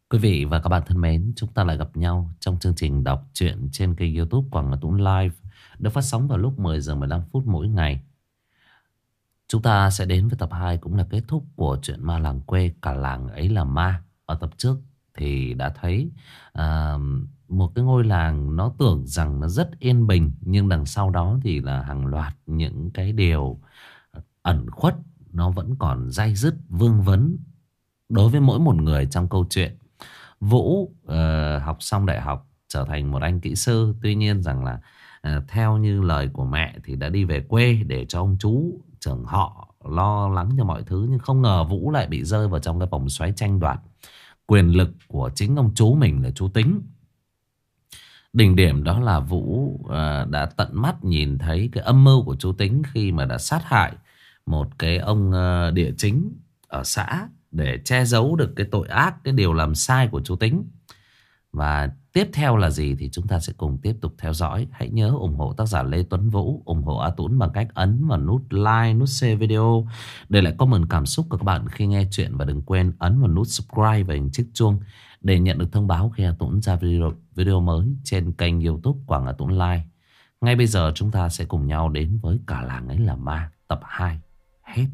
Quý vị và các bạn thân mến, chúng ta lại gặp nhau trong chương trình đọc truyện trên kênh YouTube Quảng Ngọc Tuấn Live, được phát sóng vào lúc 10 giờ 15 phút mỗi ngày. Chúng ta sẽ đến với tập 2 cũng là kết thúc của truyện Ma Làng Quê Cả Làng Ấy Là Ma. Ở tập trước thì đã thấy à, một cái ngôi làng nó tưởng rằng nó rất yên bình, nhưng đằng sau đó thì là hàng loạt những cái điều ẩn khuất, nó vẫn còn day dứt vương vấn đối với mỗi một người trong câu chuyện. Vũ học xong đại học trở thành một anh kỹ sư. Tuy nhiên rằng là theo như lời của mẹ thì đã đi về quê để cho ông chú trưởng họ lo lắng cho mọi thứ. Nhưng không ngờ Vũ lại bị rơi vào trong cái vòng xoáy tranh đoạt quyền lực của chính ông chú mình là chú Tính. Đỉnh điểm đó là Vũ đã tận mắt nhìn thấy cái âm mưu của chú Tính khi mà đã sát hại một cái ông địa chính ở xã để che giấu được cái tội ác, cái điều làm sai của chú Tính. Và tiếp theo là gì thì chúng ta sẽ cùng tiếp tục theo dõi. Hãy nhớ ủng hộ tác giả Lê Tuấn Vũ, ủng hộ A Tuấn bằng cách ấn vào nút like, nút share video, để lại comment cảm xúc của các bạn khi nghe chuyện. Và đừng quên ấn vào nút subscribe và hình chiếc chuông để nhận được thông báo khi A Tuấn ra video mới trên kênh YouTube Quảng A Tuấn Live. Ngay bây giờ chúng ta sẽ cùng nhau đến với Cả Làng Ấy Là Ma tập 2 hết.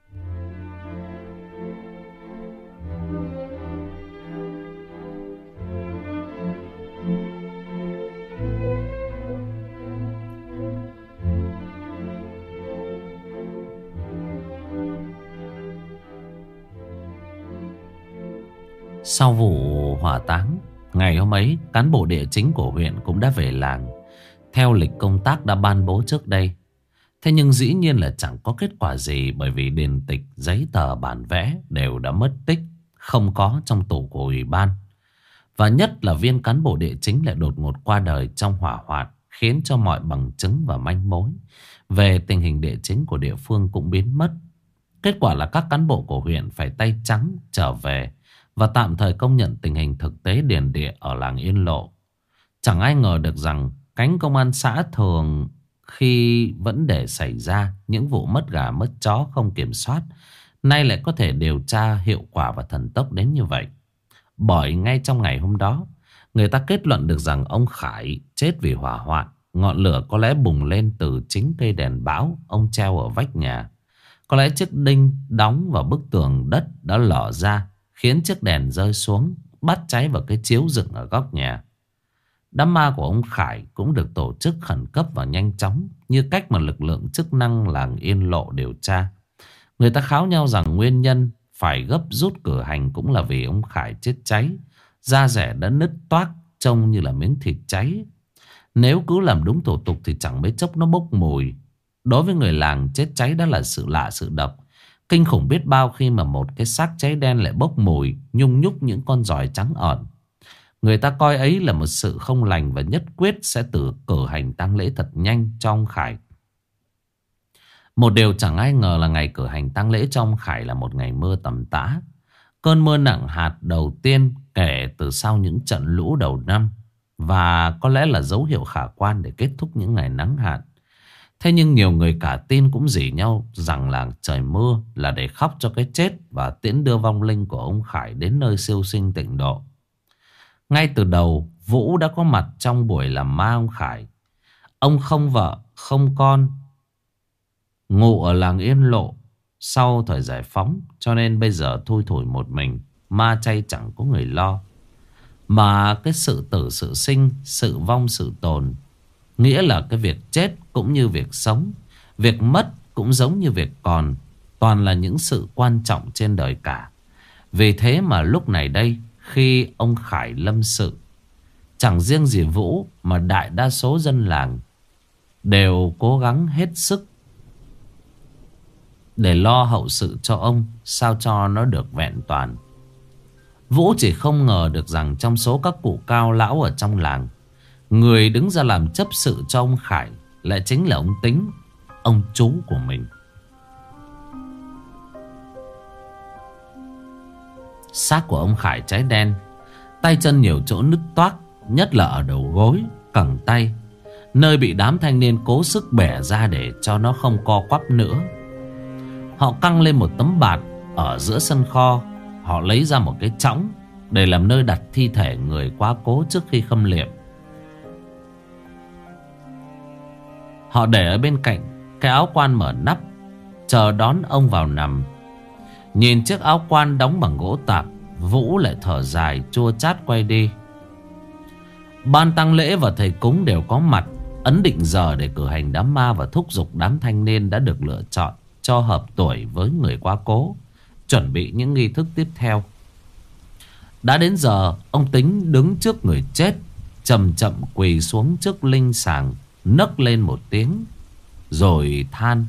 Sau vụ hỏa táng, ngày hôm ấy, cán bộ địa chính của huyện cũng đã về làng theo lịch công tác đã ban bố trước đây. Thế nhưng dĩ nhiên là chẳng có kết quả gì, bởi vì điển tịch, giấy tờ, bản vẽ đều đã mất tích, không có trong tủ của ủy ban. Và nhất là viên cán bộ địa chính lại đột ngột qua đời trong hỏa hoạn, khiến cho mọi bằng chứng và manh mối về tình hình địa chính của địa phương cũng biến mất. Kết quả là các cán bộ của huyện phải tay trắng trở về và tạm thời công nhận tình hình thực tế điền địa ở làng Yên Lộ. Chẳng ai ngờ được rằng cánh công an xã thường khi vẫn để xảy ra những vụ mất gà mất chó không kiểm soát, nay lại có thể điều tra hiệu quả và thần tốc đến như vậy. Bởi ngay trong ngày hôm đó, người ta kết luận được rằng ông Khải chết vì hỏa hoạn. Ngọn lửa có lẽ bùng lên từ chính cây đèn bão ông treo ở vách nhà. Có lẽ chiếc đinh đóng vào bức tường đất đã lở ra, khiến chiếc đèn rơi xuống, bắt cháy vào cái chiếu dựng ở góc nhà. Đám ma của ông Khải cũng được tổ chức khẩn cấp và nhanh chóng, như cách mà lực lượng chức năng làng Yên Lộ điều tra. Người ta kháo nhau rằng nguyên nhân phải gấp rút cử hành cũng là vì ông Khải chết cháy, da rẻ đã nứt toác, trông như là miếng thịt cháy. Nếu cứ làm đúng thủ tục thì chẳng mấy chốc nó bốc mùi. Đối với người làng, chết cháy đã là sự lạ sự độc. Kinh khủng biết bao khi mà một cái xác cháy đen lại bốc mùi, nhung nhúc những con giòi trắng ẩn. Người ta coi ấy là một sự không lành và nhất quyết sẽ cử hành tang lễ thật nhanh cho ông Khải. Một điều chẳng ai ngờ là ngày cử hành tang lễ cho ông Khải là một ngày mưa tầm tã. Cơn mưa nặng hạt đầu tiên kể từ sau những trận lũ đầu năm, và có lẽ là dấu hiệu khả quan để kết thúc những ngày nắng hạn. Thế nhưng nhiều người cả tin cũng rỉ nhau rằng là trời mưa là để khóc cho cái chết và tiễn đưa vong linh của ông Khải đến nơi siêu sinh tịnh độ. Ngay từ đầu, Vũ đã có mặt trong buổi làm ma ông Khải. Ông không vợ, không con, ngụ ở làng Yên Lộ sau thời giải phóng, cho nên bây giờ thui thủi một mình, ma chay chẳng có người lo. Mà cái sự tử sự sinh, sự vong sự tồn, nghĩa là cái việc chết cũng như việc sống, việc mất cũng giống như việc còn, toàn là những sự quan trọng trên đời cả. Vì thế mà lúc này đây, khi ông Khải lâm sự, chẳng riêng gì Vũ mà đại đa số dân làng đều cố gắng hết sức để lo hậu sự cho ông, sao cho nó được vẹn toàn. Vũ chỉ không ngờ được rằng trong số các cụ cao lão ở trong làng, người đứng ra làm chấp sự cho ông Khải lại chính là ông Tính, ông chú của mình. Xác của ông Khải cháy đen, tay chân nhiều chỗ nứt toác, nhất là ở đầu gối, cẳng tay, nơi bị đám thanh niên cố sức bẻ ra để cho nó không co quắp nữa. Họ căng lên một tấm bạt ở giữa sân kho. Họ lấy ra một cái chõng để làm nơi đặt thi thể người quá cố trước khi khâm liệm. Họ để ở bên cạnh cái áo quan mở nắp, chờ đón ông vào nằm. Nhìn chiếc áo quan đóng bằng gỗ tạp, Vũ lại thở dài chua chát quay đi. Ban tang lễ và thầy cúng đều có mặt, ấn định giờ để cử hành đám ma và thúc giục đám thanh niên đã được lựa chọn cho hợp tuổi với người quá cố, chuẩn bị những nghi thức tiếp theo. Đã đến giờ, ông Tính đứng trước người chết, chậm chậm quỳ xuống trước linh sàng, nấc lên một tiếng rồi than: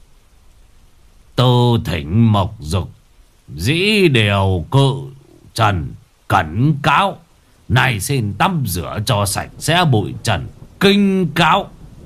Tư thỉnh mộc dục, dĩ đều cự trần cẩn cáo. Này xin tắm rửa cho sạch sẽ bụi trần, kinh cáo.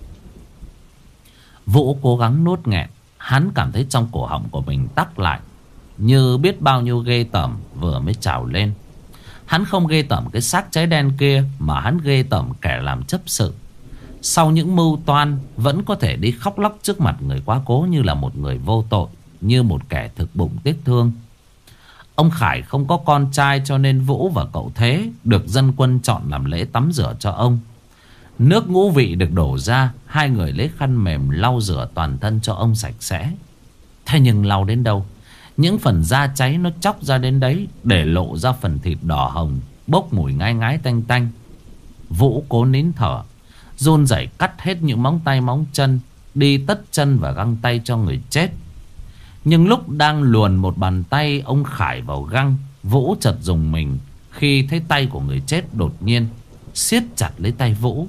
Vũ cố gắng nuốt nghẹn. Hắn cảm thấy trong cổ họng của mình tắc lại, như biết bao nhiêu ghê tởm vừa mới trào lên. Hắn không ghê tởm cái xác cháy đen kia, mà hắn ghê tởm kẻ làm chấp sự. Sau những mưu toan vẫn có thể đi khóc lóc trước mặt người quá cố như là một người vô tội, như một kẻ thực bụng tiếc thương. Ông Khải không có con trai, cho nên Vũ và cậu Thế được dân quân chọn làm lễ tắm rửa cho ông. Nước ngũ vị được đổ ra, hai người lấy khăn mềm lau rửa toàn thân cho ông sạch sẽ. Thế nhưng lau đến đâu, những phần da cháy nó chóc ra đến đấy, để lộ ra phần thịt đỏ hồng, bốc mùi ngai ngái tanh tanh. Vũ cố nín thở, run rẩy cắt hết những móng tay móng chân, đi tất chân và găng tay cho người chết. Nhưng lúc đang luồn một bàn tay ông Khải vào găng, Vũ chợt rùng mình khi thấy tay của người chết đột nhiên siết chặt lấy tay Vũ.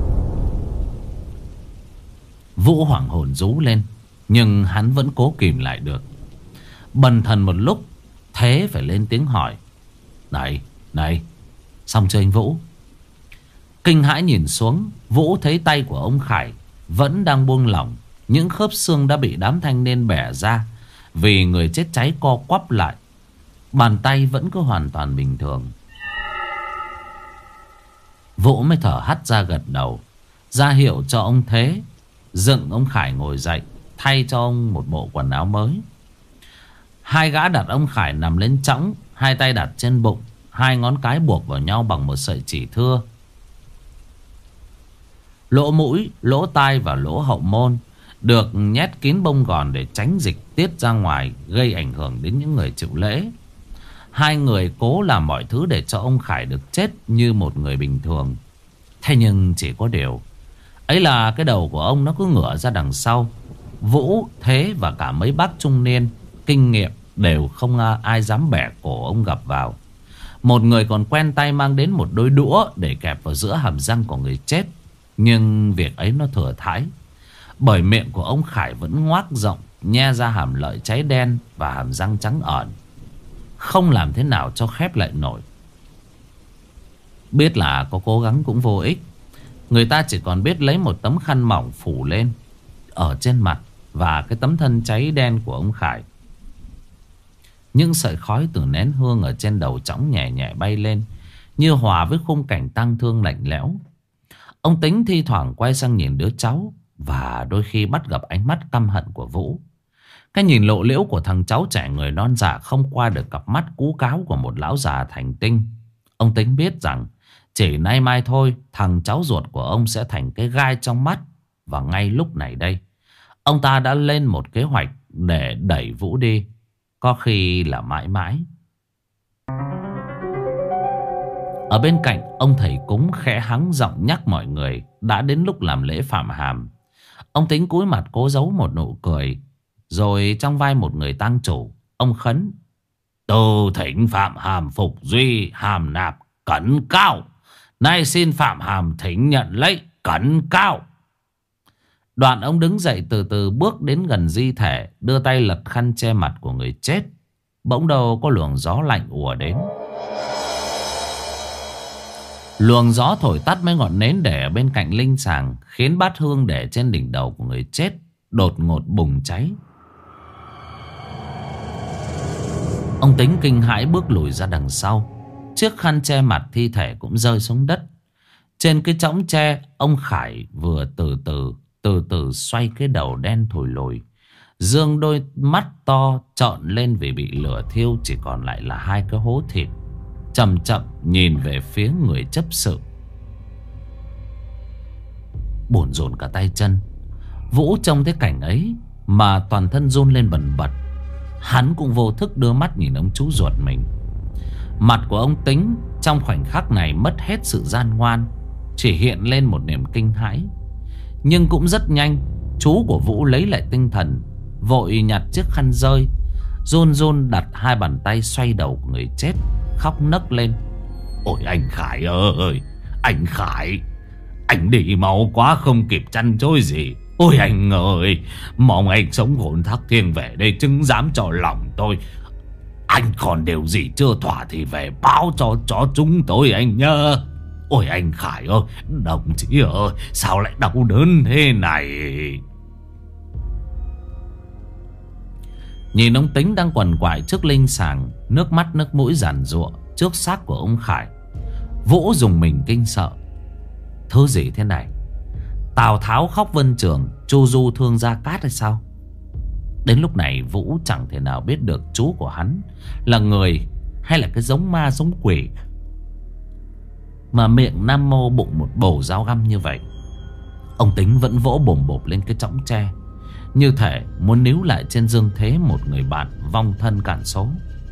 Vũ hoảng hồn rú lên, nhưng hắn vẫn cố kìm lại được. Bần thần một lúc, Thế phải lên tiếng hỏi: Này, xong chưa anh Vũ? Kinh hãi nhìn xuống, Vũ thấy tay của ông Khải vẫn đang buông lỏng. Những khớp xương đã bị đám thanh niên bẻ ra vì người chết cháy co quắp lại. Bàn tay vẫn cứ hoàn toàn bình thường. Vũ mới thở hắt ra gật đầu, ra hiệu cho ông Thế dựng ông Khải ngồi dậy, thay cho ông một bộ quần áo mới. Hai gã đặt ông Khải nằm lên chõng, hai tay đặt trên bụng, hai ngón cái buộc vào nhau bằng một sợi chỉ thưa. Lỗ mũi, lỗ tai và lỗ hậu môn được nhét kín bông gòn để tránh dịch tiết ra ngoài, gây ảnh hưởng đến những người chịu lễ. Hai người cố làm mọi thứ để cho ông Khải được chết như một người bình thường. Thế nhưng chỉ có điều ấy là cái đầu của ông nó cứ ngửa ra đằng sau. Vũ, Thế và cả mấy bác trung niên kinh nghiệm đều không ai dám bẻ cổ ông gập vào. Một người còn quen tay mang đến một đôi đũa để kẹp vào giữa hàm răng của người chết. Nhưng việc ấy nó thừa thãi, bởi miệng của ông Khải vẫn ngoác rộng, nhe ra hàm lợi cháy đen và hàm răng trắng ẩn, không làm thế nào cho khép lại nổi. Biết là có cố gắng cũng vô ích. Người ta chỉ còn biết lấy một tấm khăn mỏng phủ lên ở trên mặt và cái tấm thân cháy đen của ông Khải. Những sợi khói từ nén hương ở trên đầu chõng nhẹ nhẹ bay lên, như hòa với khung cảnh tang thương lạnh lẽo. Ông Tính thi thoảng quay sang nhìn đứa cháu, và đôi khi bắt gặp ánh mắt căm hận của Vũ. Cái nhìn lộ liễu của thằng cháu trẻ người non dạ không qua được cặp mắt cú cáo của một lão già thành tinh. Ông Tính biết rằng chỉ nay mai thôi, thằng cháu ruột của ông sẽ thành cái gai trong mắt. Và ngay lúc này đây, ông ta đã lên một kế hoạch để đẩy Vũ đi, có khi là mãi mãi. Ở bên cạnh, ông thầy cúng khẽ hắng giọng nhắc mọi người đã đến lúc làm lễ phạm hàm. Ông Tính cúi mặt cố giấu một nụ cười, rồi trong vai một người tang chủ, ông khấn: Từ thỉnh phạm hàm phục duy, hàm nạp cẩn cao. Nay xin phạm hàm thỉnh nhận lấy cẩn cao. Đoạn ông đứng dậy từ từ bước đến gần di thể, đưa tay lật khăn che mặt của người chết. Bỗng đâu có luồng gió lạnh ùa đến. Luồng gió thổi tắt mấy ngọn nến để ở bên cạnh linh sàng, khiến bát hương để trên đỉnh đầu của người chết đột ngột bùng cháy. Ông Tính kinh hãi bước lùi ra đằng sau. Chiếc khăn che mặt thi thể cũng rơi xuống đất. Trên cái chõng tre, ông Khải vừa từ từ xoay cái đầu đen thùi lùi, dương đôi mắt to trợn lên vì bị lửa thiêu chỉ còn lại là hai cái hố thịt. chậm chậm nhìn về phía người chấp sự. Bồn rộn cả tay chân. Vũ trông thấy cảnh ấy mà toàn thân run lên bần bật. Hắn cũng vô thức đưa mắt nhìn ông chú ruột mình. Mặt của ông Tính trong khoảnh khắc này mất hết sự gian ngoan, chỉ hiện lên một niềm kinh hãi. Nhưng cũng rất nhanh, chú của Vũ lấy lại tinh thần, vội nhặt chiếc khăn rơi, run run đặt hai bàn tay xoay đầu của người chết, khóc nấc lên. Ôi anh Khải ơi, anh Khải, anh đi máu quá không kịp chăn trôi gì. Ôi anh ơi, mong anh sống hồn thác thiêng về đây chứng giám cho lòng tôi. Anh còn điều gì chưa thỏa thì về báo cho chúng tôi anh nhớ. Ôi anh Khải ơi, đồng chí ơi, sao lại đau đớn thế này? Nhìn ông Tính đang quằn quại trước linh sàng, nước mắt nước mũi giàn giụa trước xác của ông Khải, Vũ dùng mình kinh sợ. Thứ gì thế này? Tào Tháo khóc Vân Trường, Chu Du thương Gia Cát hay sao? Đến lúc này Vũ chẳng thể nào biết được chú của hắn là người hay là cái giống ma giống quỷ mà miệng nam mô bụng một bầu dao găm như vậy. Ông Tính vẫn vỗ bồm bộp lên cái chõng tre, như thể muốn níu lại trên dương thế một người bạn vong thân cạn số.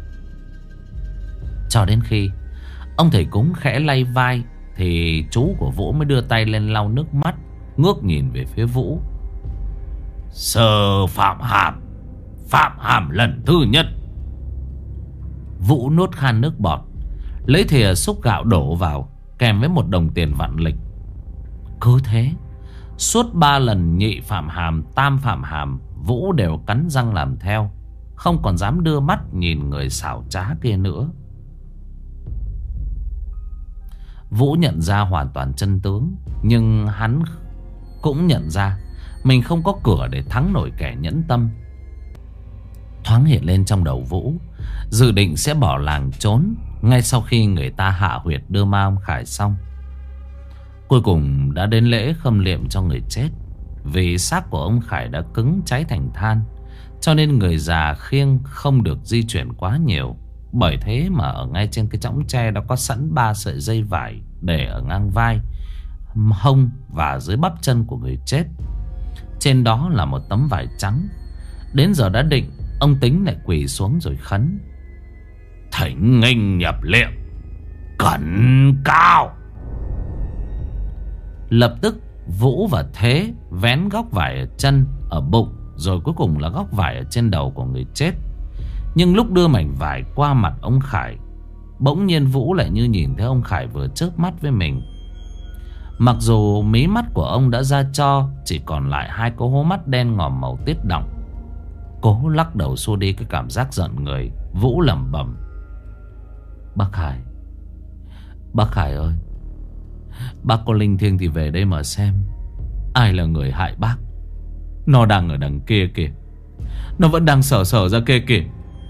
Cho đến khi ông thầy cúng khẽ lay vai thì chú của Vũ mới đưa tay lên lau nước mắt, ngước nhìn về phía Vũ. Sơ phạm hàm lần thứ nhất. Vũ nuốt khan nước bọt, lấy thìa xúc gạo đổ vào, kèm với một đồng tiền vạn lịch. Cứ thế suốt 3 lần nhị phạm hàm, tam phạm hàm, Vũ đều cắn răng làm theo, không còn dám đưa mắt nhìn người xảo trá kia nữa. Vũ nhận ra hoàn toàn chân tướng, nhưng hắn cũng nhận ra mình không có cửa để thắng nổi kẻ nhẫn tâm. Thoáng hiện lên trong đầu Vũ dự định sẽ bỏ làng trốn ngay sau khi người ta hạ huyệt đưa ma ông Khải xong. Cuối cùng đã đến lễ khâm liệm cho người chết. Vì xác của ông Khải đã cứng cháy thành than, cho nên người già khiêng không được di chuyển quá nhiều. Bởi thế mà ở ngay trên cái chõng tre đó có sẵn 3 sợi dây vải để ở ngang vai, hông và dưới bắp chân của người chết. Trên đó là một tấm vải trắng. Đến giờ đã định, ông Tính lại quỳ xuống rồi khấn. Thỉnh nghênh nhập liệm, cẩn cao. Lập tức Vũ và Thế vén góc vải ở chân, ở bụng, rồi cuối cùng là góc vải ở trên đầu của người chết. Nhưng lúc đưa mảnh vải qua mặt ông Khải, bỗng nhiên Vũ lại như nhìn thấy ông Khải vừa chớp mắt với mình. Mặc dù mí mắt của ông đã ra cho, chỉ còn lại 2 cái hố mắt đen ngòm màu tiết đọng. Cố lắc đầu xua đi cái cảm giác giận người, Vũ lẩm bẩm. Bác Khải ơi, bác có linh thiêng thì về đây mà xem. Ai là người hại bác? Nó đang ở đằng kia kìa, nó vẫn đang sờ ra kia kìa.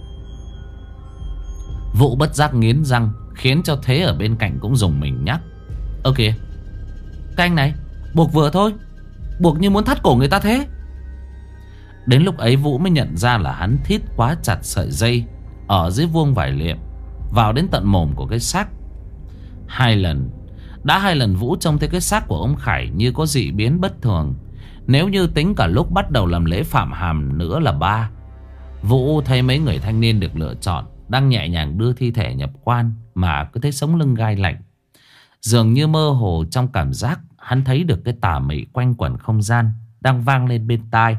Vũ bất giác nghiến răng, khiến cho Thế ở bên cạnh cũng dùng mình nhắc. Ơ kìa, cái anh này buộc vừa thôi, buộc như muốn thắt cổ người ta thế. Đến lúc ấy Vũ mới nhận ra là hắn thít quá chặt sợi dây ở dưới vuông vải liệm vào đến tận mồm của cái xác. 2 lần, đã 2 lần Vũ trông thấy cái xác của ông Khải như có dị biến bất thường. Nếu như tính cả lúc bắt đầu làm lễ phạm hàm nữa là 3. Vũ thấy mấy người thanh niên được lựa chọn đang nhẹ nhàng đưa thi thể nhập quan mà cứ thấy sống lưng gai lạnh. Dường như mơ hồ trong cảm giác hắn thấy được cái tà mị quanh quẩn không gian đang vang lên bên tai.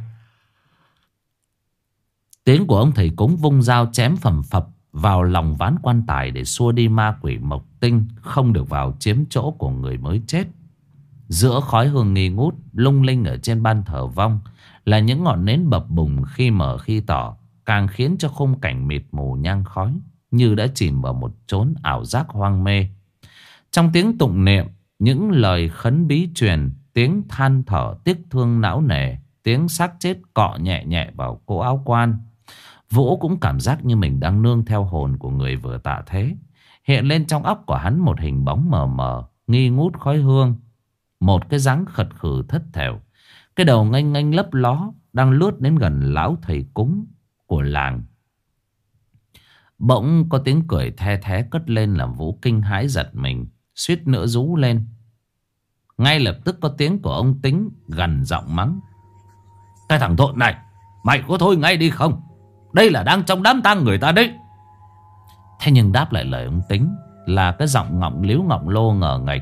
Tiếng của ông thầy cúng vung dao chém phầm phập vào lòng ván quan tài để xua đi ma quỷ mộc tinh không được vào chiếm chỗ của người mới chết. Giữa khói hương nghi ngút lung linh ở trên ban thờ vong là những ngọn nến bập bùng khi mờ khi tỏ, càng khiến cho khung cảnh mịt mù nhang khói như đã chìm vào một chốn ảo giác hoang mê. Trong tiếng tụng niệm, những lời khấn bí truyền, tiếng than thở tiếc thương não nề, tiếng xác chết cọ nhẹ nhẹ vào cổ áo quan, Vũ cũng cảm giác như mình đang nương theo hồn của người vừa tạ thế. Hiện lên trong óc của hắn một hình bóng mờ mờ, nghi ngút khói hương, một cái dáng khật khử thất thểu, cái đầu nganh nganh lấp ló đang lướt đến gần lão thầy cúng của làng. Bỗng có tiếng cười the thé cất lên làm Vũ kinh hãi giật mình, suýt nữa rú lên. Ngay lập tức có tiếng của ông Tính gằn giọng mắng: "Cái thằng Thộn này, mày có thôi ngay đi không? Đây là đang trong đám tang người ta đấy." Thế nhưng đáp lại lời ông Tính là cái giọng ngọng líu ngọng lô ngờ nghệch: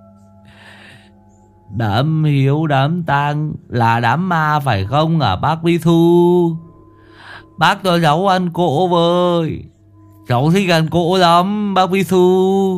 "Đám hiếu đám tang là đám ma phải không à bác Bí Thư? Bác cho cháu ăn cỗ với. Cháu thích ăn cỗ lắm bác Bí Thư."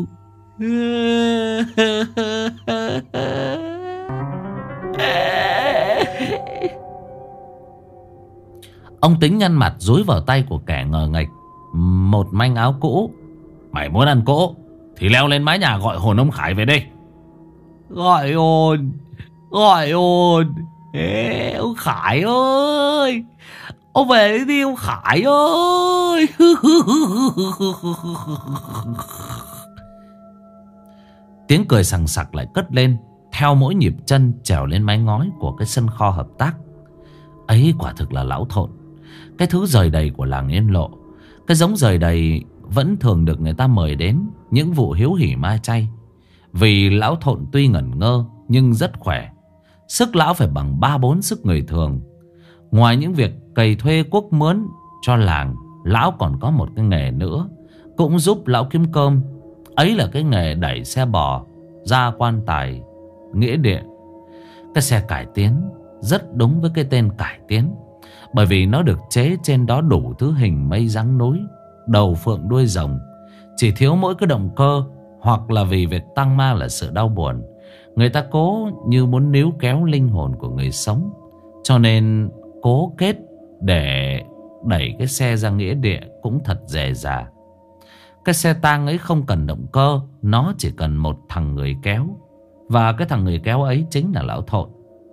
Ông Tính nhăn mặt dúi vào tay của kẻ ngờ nghệch một manh áo cũ. "Mày muốn ăn cỗ thì leo lên mái nhà gọi hồn ông Khải về đây." "Gọi hồn, gọi hồn. Ê, ông Khải ơi, ông về đi ông Khải ơi." Tiếng cười sằng sặc lại cất lên theo mỗi nhịp chân trèo lên mái ngói của cái sân kho hợp tác. Ấy quả thực là lão Thộn, cái thứ rời đầy của làng Yên Lộ. Cái giống rời đầy vẫn thường được người ta mời đến những vụ hiếu hỉ ma chay. Vì lão Thộn tuy ngẩn ngơ nhưng rất khỏe. Sức lão phải bằng 3-4 sức người thường. Ngoài những việc cày thuê cuốc mướn cho làng, lão còn có một cái nghề nữa cũng giúp lão kiếm cơm. Ấy là cái nghề đẩy xe bò ra quan tài nghĩa địa. Cái xe cải tiến rất đúng với cái tên cải tiến, bởi vì nó được chế trên đó đủ thứ hình mây dáng núi, đầu phượng đuôi rồng. Chỉ thiếu mỗi cái động cơ, hoặc là vì việc tăng ma là sự đau buồn, người ta cố như muốn níu kéo linh hồn của người sống, cho nên cố kết để đẩy cái xe ra nghĩa địa cũng thật dè dà. Cái xe tang ấy không cần động cơ, nó chỉ cần một thằng người kéo. Và cái thằng người kéo ấy chính là lão Thộn.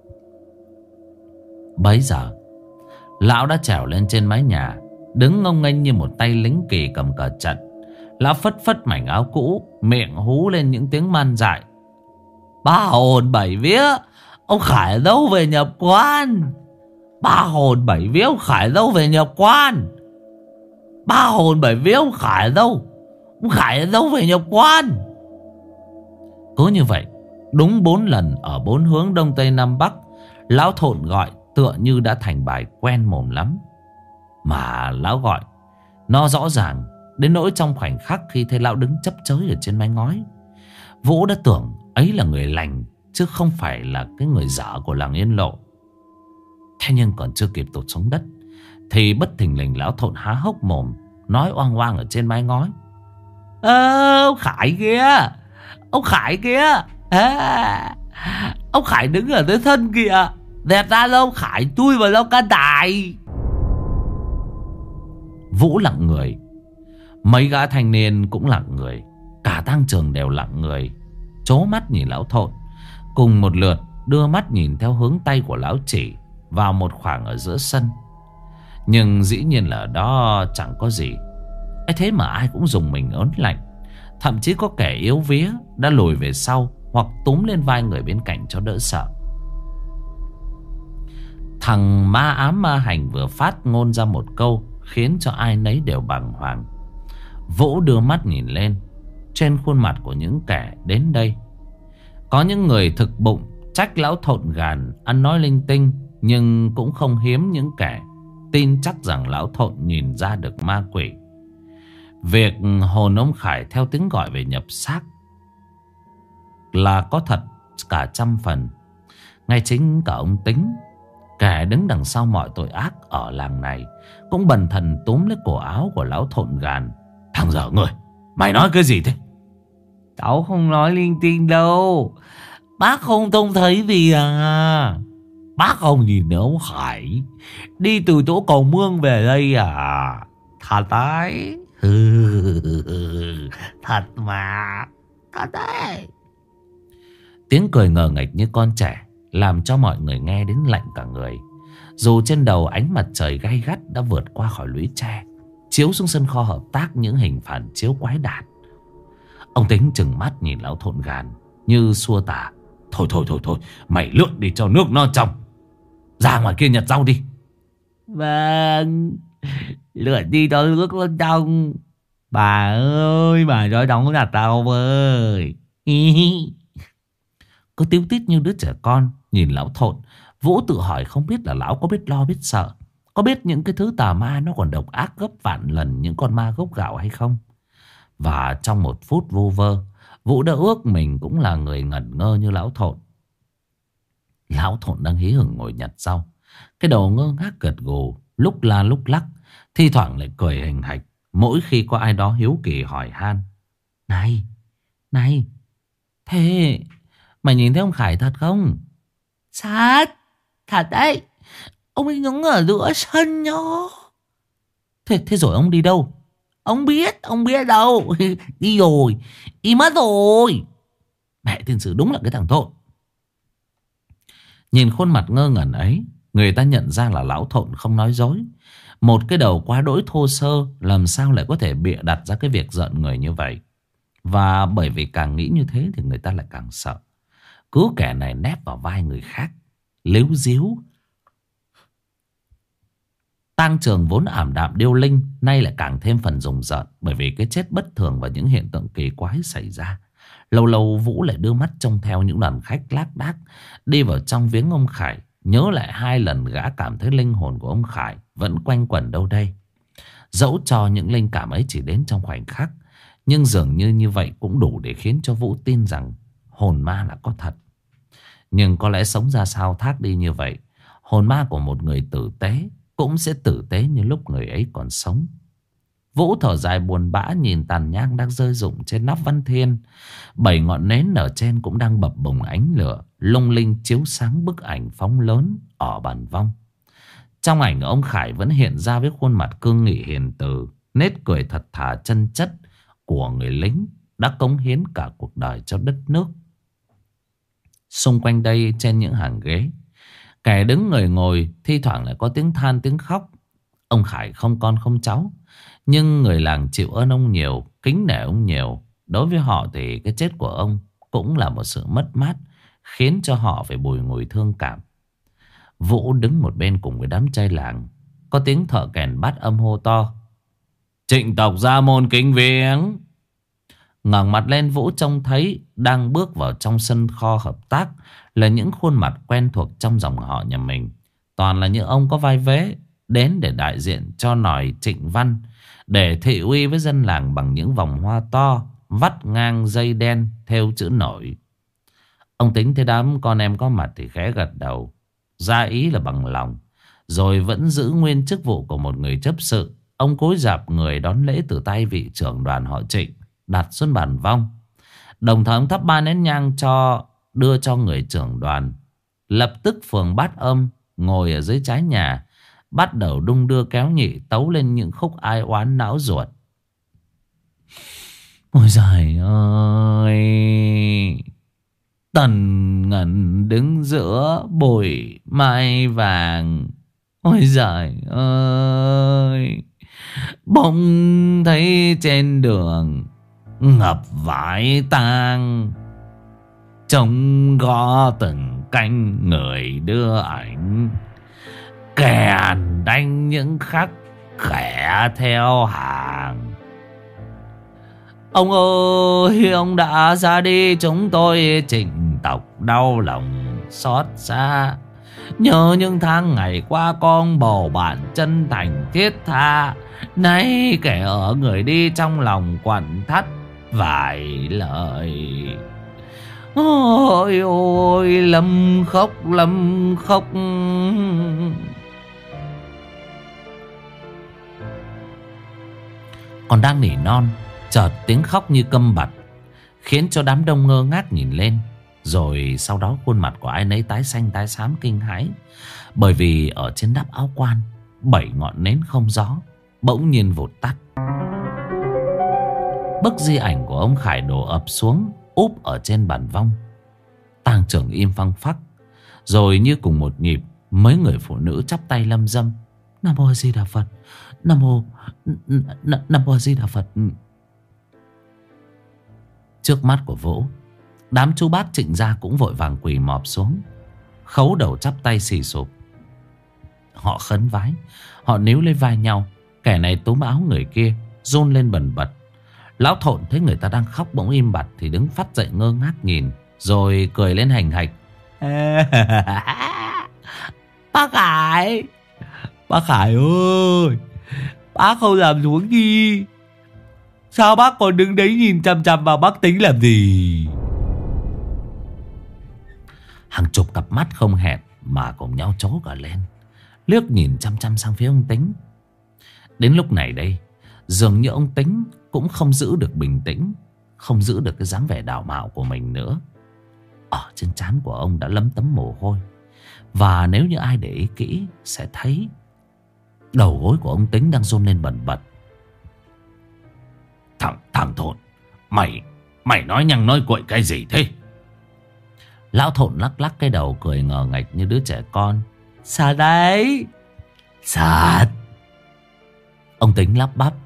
Bấy giờ lão đã trèo lên trên mái nhà, đứng ngông nghênh như một tay lính kỳ cầm cờ trận. Lão phất phất mảnh áo cũ, miệng hú lên những tiếng man dại: "Ba hồn bảy vía, ông Khải đâu về nhập quan? Ba hồn bảy vía, ông Khải đâu về nhập quan? Ba hồn bảy vía, ông Khải đâu? Ông Khải đâu về nhập quan?" Cứ như vậy, đúng 4 lần ở 4 hướng đông tây nam bắc, lão Thộn gọi tựa như đã thành bài quen mồm lắm. Mà lão gọi nó rõ ràng đến nỗi trong khoảnh khắc khi thấy lão đứng chấp chới ở trên mái ngói, Vũ đã tưởng ấy là người lành chứ không phải là cái người dở của làng Yên Lộ. Thế nhưng còn chưa kịp tụt xuống đất thì bất thình lình lão Thộn há hốc mồm nói oang oang ở trên mái ngói: Ông Khải kìa, ông Khải kìa, ông Khải đứng ở dưới thân kìa, đẹp ra đâu ông Khải chui vào trong can tài." Vũ lặng người, mấy gã thanh niên cũng lặng người, cả tang trường đều lặng người, trố mắt nhìn lão Thộn, cùng một lượt đưa mắt nhìn theo hướng tay của lão chỉ vào một khoảng ở giữa sân. Nhưng dĩ nhiên là ở đó chẳng có gì. Ấy thế mà ai cũng dùng mình ớn lạnh. Thậm chí có kẻ yếu vía đã lùi về sau hoặc túm lên vai người bên cạnh cho đỡ sợ. Thằng ma ám ma hành vừa phát ngôn ra một câu khiến cho ai nấy đều bàng hoàng. Vũ đưa mắt nhìn lên. Trên khuôn mặt của những kẻ đến đây, có những người thực bụng trách lão Thộn gàn ăn nói linh tinh, nhưng cũng không hiếm những kẻ tin chắc rằng lão Thộn nhìn ra được ma quỷ. Việc hồn ông Khải theo tiếng gọi về nhập xác là có thật cả 100 phần. Ngay chính cả ông Tính, kẻ đứng đằng sau mọi tội ác ở làng này, cũng bần thần túm lấy cổ áo của lão Thộn gàn: "Thằng dở người, mày nói cái gì thế?" "Cháu không nói linh tinh đâu. Bác không trông thấy gì à? Bác không nhìn thấy ông Khải đi từ chỗ cầu Mương về đây à? Thật đấy." "Thật mà, thật đấy." Tiếng cười ngờ nghệch như con trẻ làm cho mọi người nghe đến lạnh cả người. Dù trên đầu ánh mặt trời gay gắt đã vượt qua khỏi lũy tre, chiếu xuống sân kho hợp tác những hình phản chiếu quái đản. Ông Tính trừng mắt nhìn lão Thộn gàn như xua tả: Thôi, mày lượn đi cho nước nó trong. Ra ngoài kia nhặt rau đi." "Vâng, lượn đi cho nước nó trong." Bà ơi, bà cho đóng đặt tao với. Cứ tíu tít như đứa trẻ con. Nhìn lão thộn, Vũ tự hỏi không biết là lão có biết lo biết sợ, có biết những cái thứ tà ma nó còn độc ác gấp vạn lần những con ma gốc gạo hay không. Và trong một phút vu vơ, Vũ đã ước mình cũng là người ngẩn ngơ như lão thộn. Lão thộn đang hí hửng ngồi nhặt rau, cái đầu ngơ ngác gật gù, lúc la lúc lắc, thi thoảng lại cười hình hạch mỗi khi có ai đó hiếu kỳ hỏi han. Này, này, thế mày nhìn thấy ông Khải thật không? Thật, thật đấy. Ông ấy đứng ở giữa sân nhó. Thế rồi ông đi đâu? Ông biết đâu. Đi rồi, đi mất rồi. Mẹ thiên sử đúng là cái thằng thộn. Nhìn khuôn mặt ngơ ngẩn ấy, người ta nhận ra là lão thộn không nói dối. Một cái đầu quá đỗi thô sơ, làm sao lại có thể bịa đặt ra cái việc giận người như vậy. Và bởi vì càng nghĩ như thế thì người ta lại càng sợ. Cứ kẻ này nép vào vai người khác, líu díu. Tang trường vốn ảm đạm điêu linh, nay lại càng thêm phần rùng rợn, bởi vì cái chết bất thường và những hiện tượng kỳ quái xảy ra. Lâu lâu Vũ lại đưa mắt trông theo những đoàn khách lác đác đi vào trong viếng ông Khải, nhớ lại 2 lần gã cảm thấy linh hồn của ông Khải vẫn quanh quẩn đâu đây. Dẫu cho những linh cảm ấy chỉ đến trong khoảnh khắc, nhưng dường như vậy cũng đủ để khiến cho Vũ tin rằng hồn ma là có thật. Nhưng có lẽ sống ra sao thác đi như vậy, hồn ma của một người tử tế cũng sẽ tử tế như lúc người ấy còn sống. Vũ thở dài buồn bã nhìn tàn nhang đang rơi rụng trên nắp văn thiên. 7 ngọn nến ở trên cũng đang bập bùng ánh lửa, lung linh chiếu sáng bức ảnh phóng lớn ở bàn vong. Trong ảnh ông Khải vẫn hiện ra với khuôn mặt cương nghị hiền từ, nét cười thật thà chân chất của người lính đã cống hiến cả cuộc đời cho đất nước. Xung quanh đây trên những hàng ghế, kẻ đứng người ngồi, thi thoảng lại có tiếng than tiếng khóc. Ông Khải không con không cháu, nhưng người làng chịu ơn ông nhiều, kính nể ông nhiều. Đối với họ thì cái chết của ông cũng là một sự mất mát, khiến cho họ phải bùi ngùi thương cảm. Vũ đứng một bên cùng với đám trai làng. Có tiếng thợ kèn bát âm hô to: Trịnh tộc ra môn kính viếng. Ngẩng mặt lên, Vũ trông thấy đang bước vào trong sân kho hợp tác là những khuôn mặt quen thuộc trong dòng họ nhà mình. Toàn là những ông có vai vế, đến để đại diện cho nòi Trịnh Văn, để thị uy với dân làng bằng những vòng hoa to vắt ngang dây đen theo chữ nổi. Ông Tính thấy đám con em có mặt thì khẽ gật đầu, ra ý là bằng lòng. Rồi vẫn giữ nguyên chức vụ của một người chấp sự. Ông cúi rạp người đón lễ từ tay vị trưởng đoàn họ Trịnh, đặt xuống bàn vong. Đồng thời ông thắp 3 nén nhang đưa cho người trưởng đoàn. Lập tức phường bát âm ngồi ở dưới trái nhà, bắt đầu đung đưa kéo nhị tấu lên những khúc ai oán não ruột. Ôi giời ơi, tần ngẩn đứng giữa bụi mai vàng. Ôi giời ơi, bỗng thấy trên đường ngập vải tang, trông gõ từng canh người đưa ảnh, kẻ đánh những khắc khẽ theo hàng. Ông ơi, ông đã ra đi, chúng tôi Trịnh tộc đau lòng xót xa. Nhớ những tháng ngày qua con bầu bạn chân thành thiết tha, nay kẻ ở người đi trong lòng quặn thắt vài lời. Ôi ôi, lâm khóc. Còn đang nỉ non, chợt tiếng khóc như câm bặt, khiến cho đám đông ngơ ngác nhìn lên. Rồi sau đó khuôn mặt của ai nấy tái xanh tái xám kinh hãi, bởi vì ở trên nắp áo quan 7 ngọn nến không gió bỗng nhiên vụt tắt. Bức di ảnh của ông Khải đổ ập xuống, úp ở trên bàn vong. Tang trưởng im phăng phắc. Rồi như cùng một nhịp, mấy người phụ nữ chắp tay lâm dâm: Nam Mô A Di Đà Phật, Nam Mô A Di Đà Phật. Trước mắt của Vũ, đám chú bác Trịnh gia cũng vội vàng quỳ mọp xuống, khấu đầu chắp tay xì sụp. Họ khấn vái, họ níu lấy vai nhau. Kẻ này túm áo người kia, run lên bần bật, Lão Thộn thấy người ta đang khóc bỗng im bặt thì đứng phát dậy ngơ ngác nhìn, rồi cười lên hành hạch. Bác Khải, bác Khải ơi, bác không làm xuống đi. Sao bác còn đứng đấy nhìn chằm chằm vào bác Tính làm gì? Hàng chục cặp mắt không hẹn mà cùng nhau trố cả lên, liếc nhìn chăm chăm sang phía ông Tính. Đến lúc này đây, dường như ông Tính cũng không giữ được bình tĩnh, không giữ được cái dáng vẻ đạo mạo của mình nữa. Ở trên trán của ông đã lấm tấm mồ hôi, và nếu như ai để ý kỹ sẽ thấy đầu gối của ông Tính đang run lên bần bật. Thằng Thộn, mày nói nhăng nói cuội cái gì thế? Lão Thộn lắc lắc cái đầu cười ngờ nghệch như đứa trẻ con. Sao đấy? Sát. Ông Tính lắp bắp.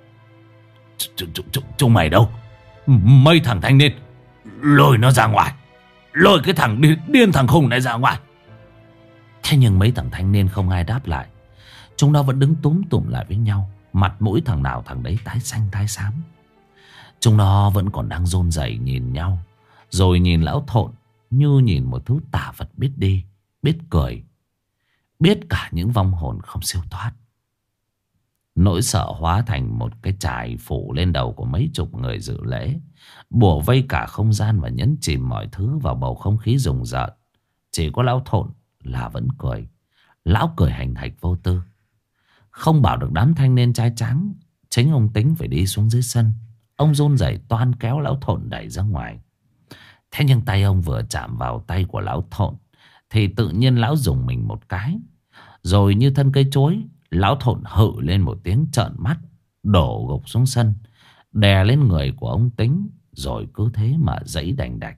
Chúng mày đâu? Mấy thằng thanh niên, lôi nó ra ngoài, lôi cái thằng điên thằng khùng này ra ngoài. Thế nhưng mấy thằng thanh niên không ai đáp lại. Chúng nó vẫn đứng túm tụm lại với nhau, mặt mũi thằng nào thằng đấy tái xanh tái xám. Chúng nó vẫn còn đang run rẩy nhìn nhau, rồi nhìn Lão Thộn như nhìn một thứ tà vật biết đi, biết cười, biết cả những vong hồn không siêu thoát. Nỗi sợ hóa thành một cái chài phủ lên đầu của mấy chục người dự lễ, bủa vây cả không gian và nhấn chìm mọi thứ vào bầu không khí rùng rợn. Chỉ có Lão Thộn là vẫn cười. Lão cười hành hạch vô tư, không bảo được đám thanh niên trai tráng. Chính ông Tính phải đi xuống dưới sân. Ông run rẩy toan kéo Lão Thộn đẩy ra ngoài. Thế nhưng tay ông vừa chạm vào tay của Lão Thộn thì tự nhiên lão dùng mình một cái, rồi như thân cây chối, Lão Thộn hự lên một tiếng trợn mắt, đổ gục xuống sân, đè lên người của ông Tính, rồi cứ thế mà giãy đành đạch.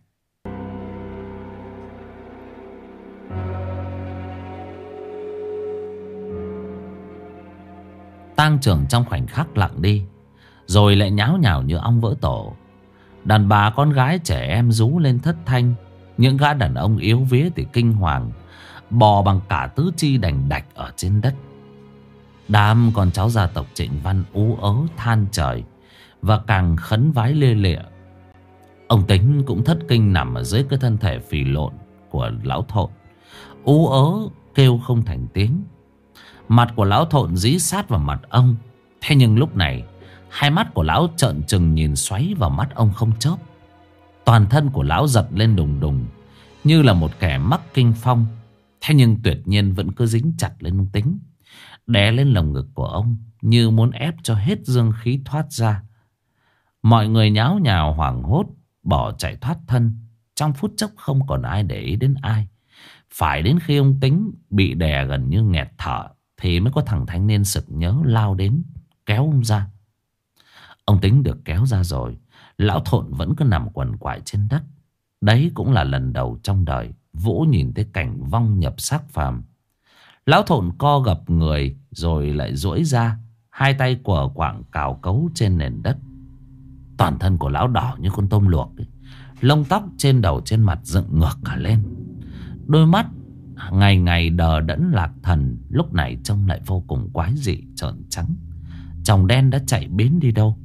Tang trường trong khoảnh khắc lặng đi, rồi lại nháo nhào như ong vỡ tổ. Đàn bà con gái trẻ em rú lên thất thanh. Những gã đàn ông yếu vía thì kinh hoàng, bò bằng cả tứ chi đành đạch ở trên đất. Đám con cháu gia tộc Trịnh Văn ú ớ than trời, và càng khấn vái lê lịa. Ông Tính cũng thất kinh nằm ở dưới cái thân thể phì lộn của Lão Thộn, ú ớ kêu không thành tiếng. Mặt của Lão Thộn dí sát vào mặt ông. Thế nhưng lúc này, hai mắt của lão trợn trừng nhìn xoáy vào mắt ông không chớp. Toàn thân của lão giật lên đùng đùng, như là một kẻ mắc kinh phong. Thế nhưng tuyệt nhiên vẫn cứ dính chặt lên ông Tính, đè lên lồng ngực của ông, như muốn ép cho hết dương khí thoát ra. Mọi người nháo nhào hoảng hốt, bỏ chạy thoát thân. Trong phút chốc không còn ai để ý đến ai. Phải đến khi ông Tính bị đè gần như nghẹt thở thì mới có thằng thanh niên sực nhớ lao đến kéo ông ra. Ông Tính được kéo ra rồi, Lão Thộn vẫn cứ nằm quằn quại trên đất. Đấy cũng là lần đầu trong đời Vũ nhìn thấy cảnh vong nhập xác phàm. Lão Thộn co gập người rồi lại duỗi ra, hai tay quờ quạng cào cấu trên nền đất. Toàn thân của lão đỏ như con tôm luộc ấy. Lông tóc trên đầu trên mặt dựng ngược cả lên. Đôi mắt ngày ngày đờ đẫn lạc thần lúc này trông lại vô cùng quái dị trợn trắng. Tròng đen đã chạy biến đi đâu.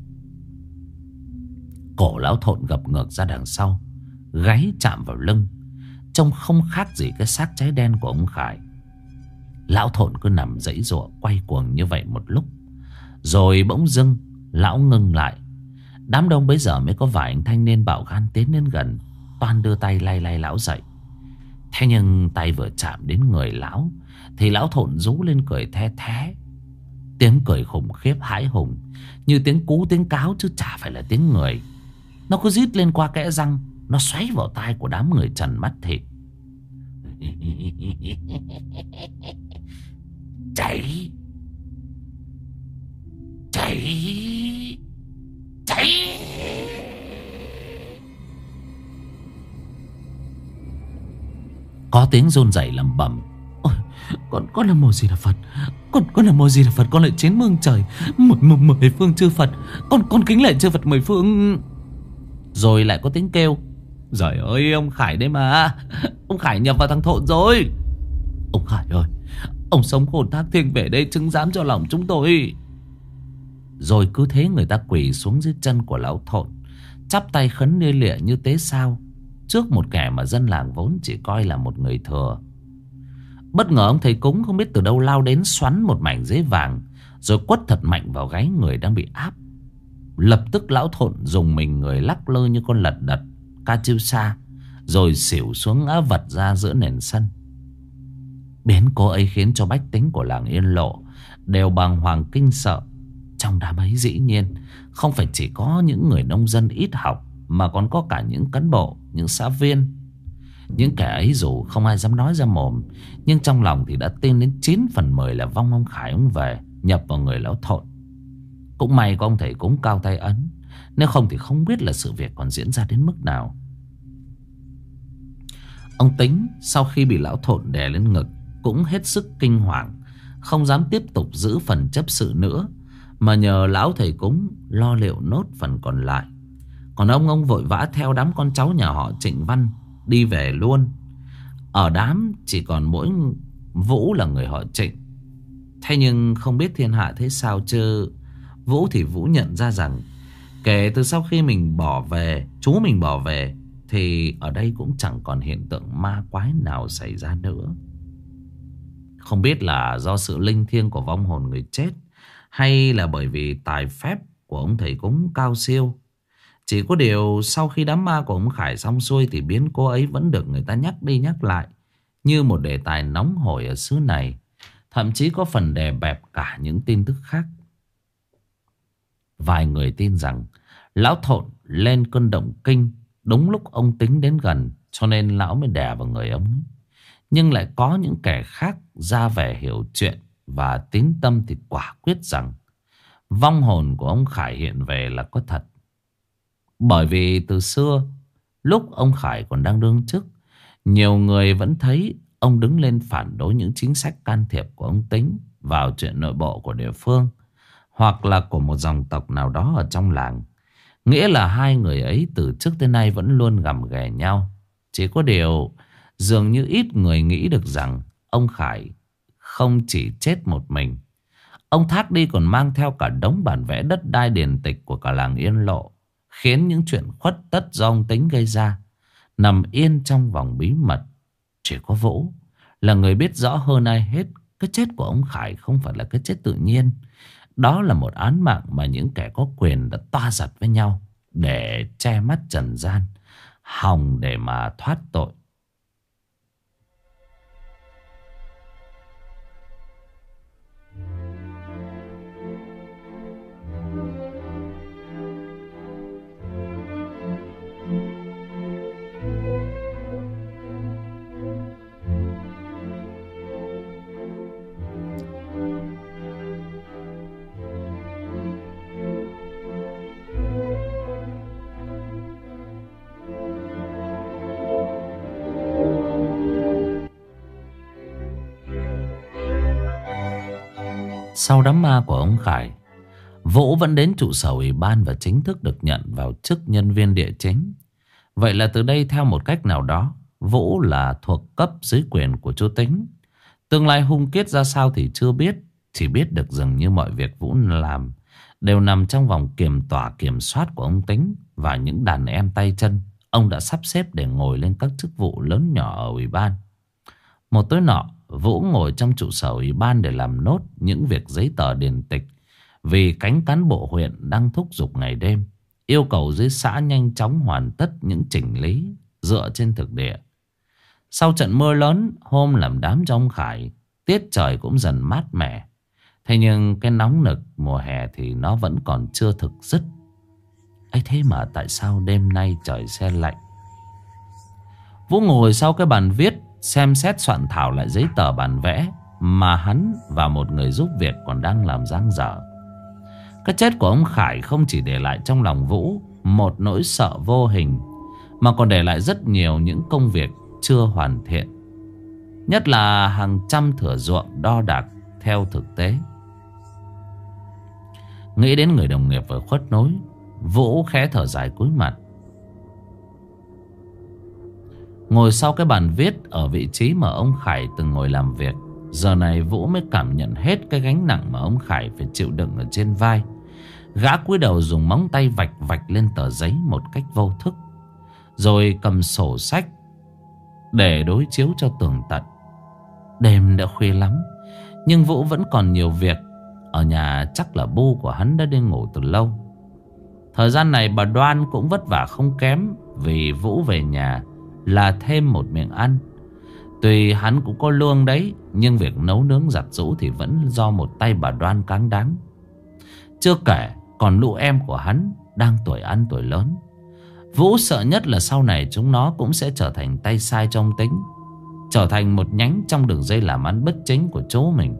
Cổ Lão Thộn gập ngược ra đằng sau, gáy chạm vào lưng, trông không khác gì cái xác cháy đen của ông Khải. Lão Thộn cứ nằm giãy giụa quay cuồng như vậy một lúc, rồi bỗng dưng lão ngưng lại. Đám đông bấy giờ mới có vài anh thanh niên bạo gan tiến đến gần, toan đưa tay lay lay lão dậy. Thế nhưng tay vừa chạm đến người lão thì Lão Thộn rú lên cười the thé. Tiếng cười khủng khiếp hãi hùng, như tiếng cú tiếng cáo chứ chả phải là tiếng người. Nó cứ rít lên qua kẽ răng, nó xoáy vào tai của đám người trần mắt thịt. Cháy, cháy, cháy. Có tiếng run rẩy lẩm bẩm. Ôi, con là Mô Di Đà Phật, con là Mô Di Đà Phật, con lại chiến mương trời, mười phương chư Phật, con kính lạy chư Phật mười phương. Rồi lại có tiếng kêu. Giời ơi, ông Khải đấy mà, ông Khải nhập vào thằng Thộn rồi. Ông Khải ơi, ông sống khôn thác thiêng về đây chứng giám cho lòng chúng tôi. Rồi cứ thế người ta quỳ xuống dưới chân của lão Thộn, chắp tay khấn lia lịa như tế sao, trước một kẻ mà dân làng vốn chỉ coi là một người thừa. Bất ngờ ông thầy cúng không biết từ đâu lao đến, xoắn một mảnh giấy vàng, rồi quất thật mạnh vào gáy người đang bị áp. Lập tức lão Thộn dùng mình người lắc lơ như con lật đật ca chiêu sa, rồi xỉu xuống ngã vật ra giữa nền sân. Biến cố ấy khiến cho bách tính của làng Yên Lộ đều bàng hoàng kinh sợ. Trong đám ấy dĩ nhiên không phải chỉ có những người nông dân ít học, mà còn có cả những cán bộ, những xã viên. Những kẻ ấy dù không ai dám nói ra mồm, nhưng trong lòng thì đã tin đến 9 phần 10 là vong ông Khải ông về nhập vào người lão Thộn. Cũng may có ông thầy cúng cao tay ấn, nếu không thì không biết là sự việc còn diễn ra đến mức nào. Ông Tính sau khi bị lão Thộn đè lên ngực cũng hết sức kinh hoàng, không dám tiếp tục giữ phần chấp sự nữa, mà nhờ lão thầy cúng lo liệu nốt phần còn lại. Còn ông vội vã theo đám con cháu nhà họ Trịnh Văn đi về luôn. Ở đám chỉ còn mỗi Vũ là người họ Trịnh. Thế nhưng không biết thiên hạ thế sao chứ Vũ thì Vũ nhận ra rằng kể từ sau khi chú mình bỏ về, thì ở đây cũng chẳng còn hiện tượng ma quái nào xảy ra nữa. Không biết là do sự linh thiêng của vong hồn người chết, hay là bởi vì tài phép của ông thầy cúng cao siêu. Chỉ có điều sau khi đám ma của ông Khải xong xuôi thì biến cố ấy vẫn được người ta nhắc đi nhắc lại như một đề tài nóng hổi ở xứ này. Thậm chí có phần đè bẹp cả những tin tức khác. Vài người tin rằng lão Thộn lên cơn động kinh đúng lúc ông Tính đến gần, cho nên lão mới đè vào người ông. Nhưng lại có những kẻ khác ra vẻ hiểu chuyện và tín tâm thì quả quyết rằng vong hồn của ông Khải hiện về là có thật. Bởi vì từ xưa, lúc ông Khải còn đang đương chức, nhiều người vẫn thấy ông đứng lên phản đối những chính sách can thiệp của ông Tính vào chuyện nội bộ của địa phương, hoặc là của một dòng tộc nào đó ở trong làng. Nghĩa là hai người ấy từ trước tới nay vẫn luôn gầm ghè nhau. Chỉ có điều dường như ít người nghĩ được rằng ông Khải không chỉ chết một mình. Ông thác đi còn mang theo cả đống bản vẽ đất đai điền tịch của cả làng Yên Lộ, khiến những chuyện khuất tất do ông Tính gây ra nằm yên trong vòng bí mật. Chỉ có Vũ là người biết rõ hơn ai hết cái chết của ông Khải không phải là cái chết tự nhiên. Đó là một án mạng mà những kẻ có quyền đã toa giật với nhau để che mắt trần gian, hòng để mà thoát tội. Sau đám ma của ông Khải, Vũ vẫn đến trụ sở ủy ban và chính thức được nhận vào chức nhân viên địa chính. Vậy là từ đây theo một cách nào đó, Vũ là thuộc cấp dưới quyền của chú Tính. Tương lai hung kiết ra sao thì chưa biết, chỉ biết được dường như mọi việc Vũ làm đều nằm trong vòng kiểm tỏa kiểm soát của ông Tính và những đàn em tay chân ông đã sắp xếp để ngồi lên các chức vụ lớn nhỏ ở ủy ban. Một tối nọ, Vũ ngồi trong trụ sở ủy ban để làm nốt những việc giấy tờ điền tịch, vì cánh cán bộ huyện đang thúc giục ngày đêm, yêu cầu dưới xã nhanh chóng hoàn tất những chỉnh lý dựa trên thực địa. Sau trận mưa lớn hôm làm đám cho ông Khải, tiết trời cũng dần mát mẻ. Thế nhưng cái nóng nực mùa hè thì nó vẫn còn chưa thực dứt. ấy thế mà tại sao đêm nay trời se lạnh? Vũ ngồi sau cái bàn viết, xem xét soạn thảo lại giấy tờ bản vẽ mà hắn và một người giúp việc còn đang làm dang dở. Cái chết của ông Khải không chỉ để lại trong lòng Vũ một nỗi sợ vô hình, mà còn để lại rất nhiều những công việc chưa hoàn thiện. Nhất là hàng trăm thửa ruộng đo đạc theo thực tế. Nghĩ đến người đồng nghiệp vừa khuất nối, Vũ khẽ thở dài cúi mặt. Ngồi sau cái bàn viết ở vị trí mà ông Khải từng ngồi làm việc, giờ này Vũ mới cảm nhận hết cái gánh nặng mà ông Khải phải chịu đựng ở trên vai. Gã cúi đầu dùng móng tay vạch vạch lên tờ giấy một cách vô thức, rồi cầm sổ sách để đối chiếu cho tường tận. Đêm đã khuya lắm, nhưng Vũ vẫn còn nhiều việc. Ở nhà chắc là bu của hắn đã đi ngủ từ lâu. Thời gian này bà Đoan cũng vất vả không kém, vì Vũ về nhà là thêm một miệng ăn. Tuy hắn cũng có lương đấy, nhưng việc nấu nướng giặt giũ thì vẫn do một tay bà Đoan cáng đáng. Chưa kể còn lũ em của hắn đang tuổi ăn tuổi lớn. Vũ sợ nhất là sau này chúng nó cũng sẽ trở thành tay sai trong tính, trở thành một nhánh trong đường dây làm ăn bất chính của chú mình.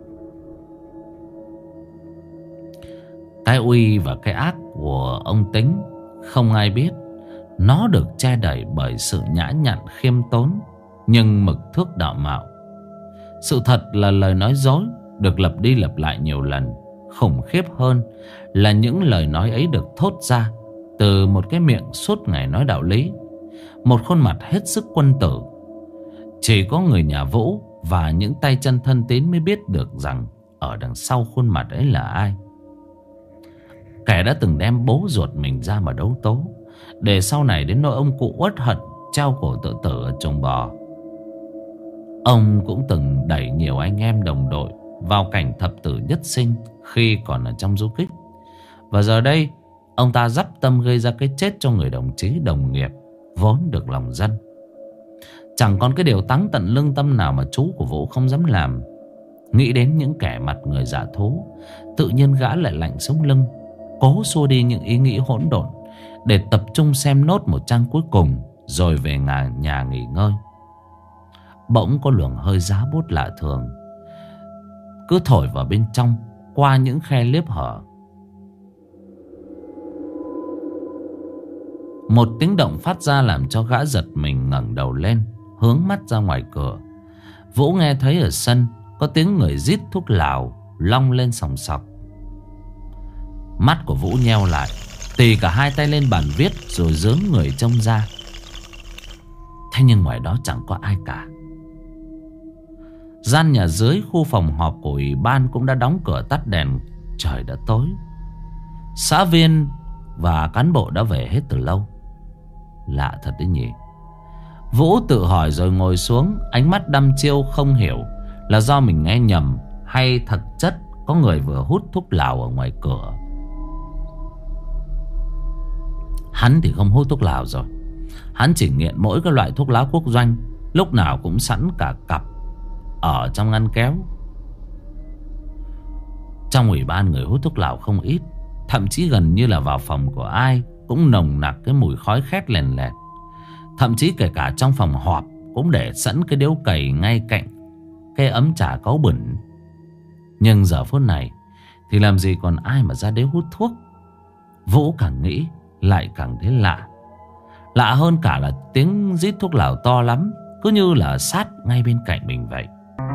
Cái uy và cái ác của ông Tính không ai biết. Nó được che đậy bởi sự nhã nhặn khiêm tốn, nhưng mực thước đạo mạo. Sự thật là lời nói dối được lặp đi lặp lại nhiều lần. Khủng khiếp hơn là những lời nói ấy được thốt ra từ một cái miệng suốt ngày nói đạo lý, một khuôn mặt hết sức quân tử. Chỉ có người nhà Vũ và những tay chân thân tín mới biết được rằng ở đằng sau khuôn mặt ấy là ai. Kẻ đã từng đem bố ruột mình ra mà đấu tố, để sau này đến nỗi ông cụ uất hận treo cổ tự tử ở chuồng bò. Ông cũng từng đẩy nhiều anh em đồng đội vào cảnh thập tử nhất sinh khi còn ở trong du kích. Và giờ đây ông ta dắp tâm gây ra cái chết cho người đồng chí đồng nghiệp vốn được lòng dân. Chẳng còn cái điều táng tận lương tâm nào mà chú của Vũ không dám làm. Nghĩ đến những kẻ mặt người dạ thú, tự nhiên gã lại lạnh sống lưng, cố xua đi những ý nghĩ hỗn độn để tập trung xem nốt một trang cuối cùng, rồi về nhà nghỉ ngơi. Bỗng có luồng hơi giá bút lạ thường cứ thổi vào bên trong qua những khe liếp hở. Một tiếng động phát ra làm cho gã giật mình ngẩng đầu lên, hướng mắt ra ngoài cửa. Vũ nghe thấy ở sân có tiếng người rít thuốc lào long lên sòng sọc. Mắt của Vũ nheo lại, tì cả hai tay lên bàn viết rồi giớm người trông ra. Thế nhưng ngoài đó chẳng có ai cả. Gian nhà dưới khu phòng họp của ủy ban cũng đã đóng cửa tắt đèn. Trời đã tối. Xã viên và cán bộ đã về hết từ lâu. Lạ thật đấy nhỉ. Vũ tự hỏi rồi ngồi xuống, ánh mắt đăm chiêu không hiểu là do mình nghe nhầm hay thực chất có người vừa hút thuốc lào ở ngoài cửa. Hắn thì không hút thuốc lào rồi. Hắn chỉ nghiện mỗi cái loại thuốc lá quốc doanh, lúc nào cũng sẵn cả cặp ở trong ngăn kéo. Trong ủy ban người hút thuốc lào không ít. Thậm chí gần như là vào phòng của ai cũng nồng nặc cái mùi khói khét lèn lẹt. Thậm chí kể cả trong phòng họp cũng để sẵn cái điếu cày ngay cạnh cái ấm trà cáu bẩn. Nhưng giờ phút này thì làm gì còn ai mà ra đấy hút thuốc. Vũ càng nghĩ lại càng thấy lạ. Lạ hơn cả là tiếng rít thuốc lào to lắm, cứ như là sát ngay bên cạnh mình vậy.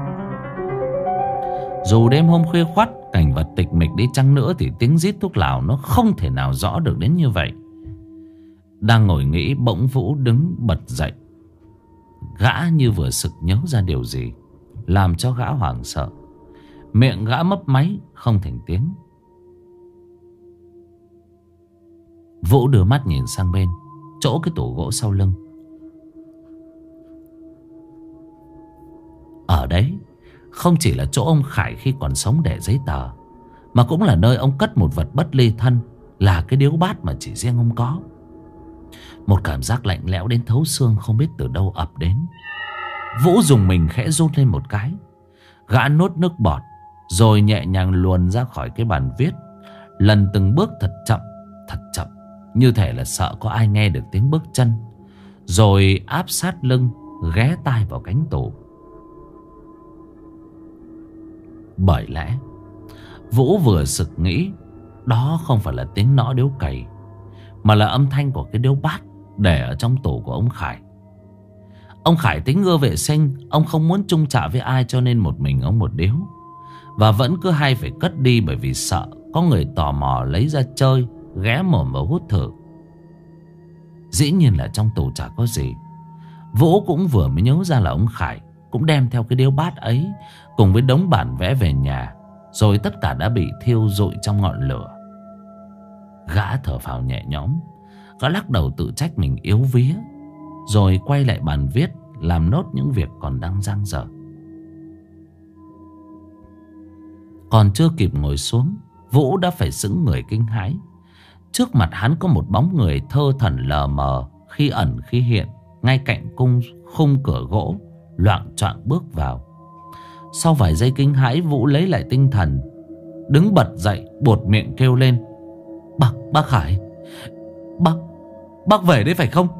Dù đêm hôm khuya khoắt, cảnh vật tịch mịch đi chăng nữa thì tiếng rít thuốc lào nó không thể nào rõ được đến như vậy. Đang ngồi nghĩ, bỗng Vũ đứng bật dậy. Gã như vừa sực nhớ ra điều gì, làm cho gã hoảng sợ. Miệng gã mấp máy không thành tiếng. Vũ đưa mắt nhìn sang bên chỗ cái tủ gỗ sau lưng. Ở đấy không chỉ là chỗ ông Khải khi còn sống để giấy tờ, mà cũng là nơi ông cất một vật bất ly thân, là cái điếu bát mà chỉ riêng ông có. Một cảm giác lạnh lẽo đến thấu xương không biết từ đâu ập đến. Vũ dùng mình khẽ run lên một cái. Gã nuốt nước bọt rồi nhẹ nhàng luồn ra khỏi cái bàn viết, lần từng bước thật chậm, như thể là sợ có ai nghe được tiếng bước chân, rồi áp sát lưng, ghé tai vào cánh tủ. Bởi lẽ Vũ vừa sực nghĩ đó không phải là tiếng nõ điếu cày, mà là âm thanh của cái điếu bát để ở trong tủ của ông Khải. Ông Khải tính ưa vệ sinh, ông không muốn chung chạ với ai, cho nên một mình ông một điếu. Và vẫn cứ hay phải cất đi bởi vì sợ có người tò mò lấy ra chơi, ghé mồm vào hút thử. Dĩ nhiên là trong tủ chả có gì. Vũ cũng vừa mới nhớ ra là ông Khải cũng đem theo cái điếu bát ấy cùng với đống bản vẽ về nhà, rồi tất cả đã bị thiêu rụi trong ngọn lửa. Gã thở phào nhẹ nhõm. Gã lắc đầu tự trách mình yếu vía, rồi quay lại bàn viết, làm nốt những việc còn đang dang dở. Còn chưa kịp ngồi xuống, Vũ đã phải sững người kinh hãi. Trước mặt hắn có một bóng người thơ thẩn lờ mờ, khi ẩn khi hiện, ngay cạnh khung cửa gỗ, loạng choạng bước vào. Sau vài giây kinh hãi, Vũ lấy lại tinh thần, đứng bật dậy, buột miệng kêu lên: Bác Khải, bác về đấy phải không?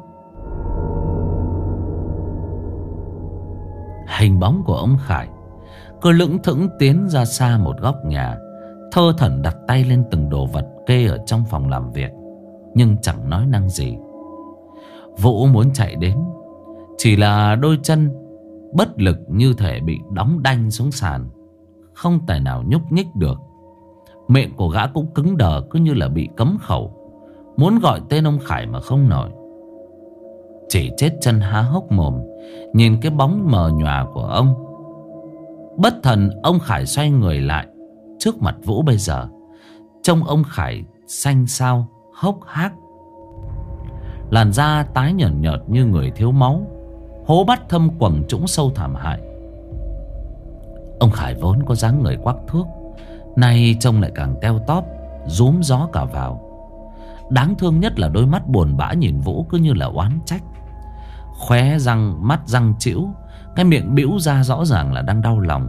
Hình bóng của ông Khải cứ lững thững tiến ra xa một góc nhà, thơ thẩn đặt tay lên từng đồ vật kê ở trong phòng làm việc, nhưng chẳng nói năng gì. Vũ muốn chạy đến, chỉ là đôi chân bất lực như thể bị đóng đanh xuống sàn, không tài nào nhúc nhích được. Miệng của gã cũng cứng đờ, cứ như là bị cấm khẩu, muốn gọi tên ông Khải mà không nổi. Chỉ chết chân há hốc mồm nhìn cái bóng mờ nhòa của ông. Bất thần ông Khải xoay người lại. Trước mặt Vũ bây giờ, trông ông Khải xanh xao, hốc hác, làn da tái nhợt nhợt như người thiếu máu, hố mắt thâm quầng trũng sâu thảm hại. Ông Khải vốn có dáng người quắc thước, nay trông lại càng teo tóp, rúm gió cả vào. Đáng thương nhất là đôi mắt buồn bã nhìn Vũ cứ như là oán trách. Khóe răng, mắt răng trĩu, cái miệng bĩu ra rõ ràng là đang đau lòng.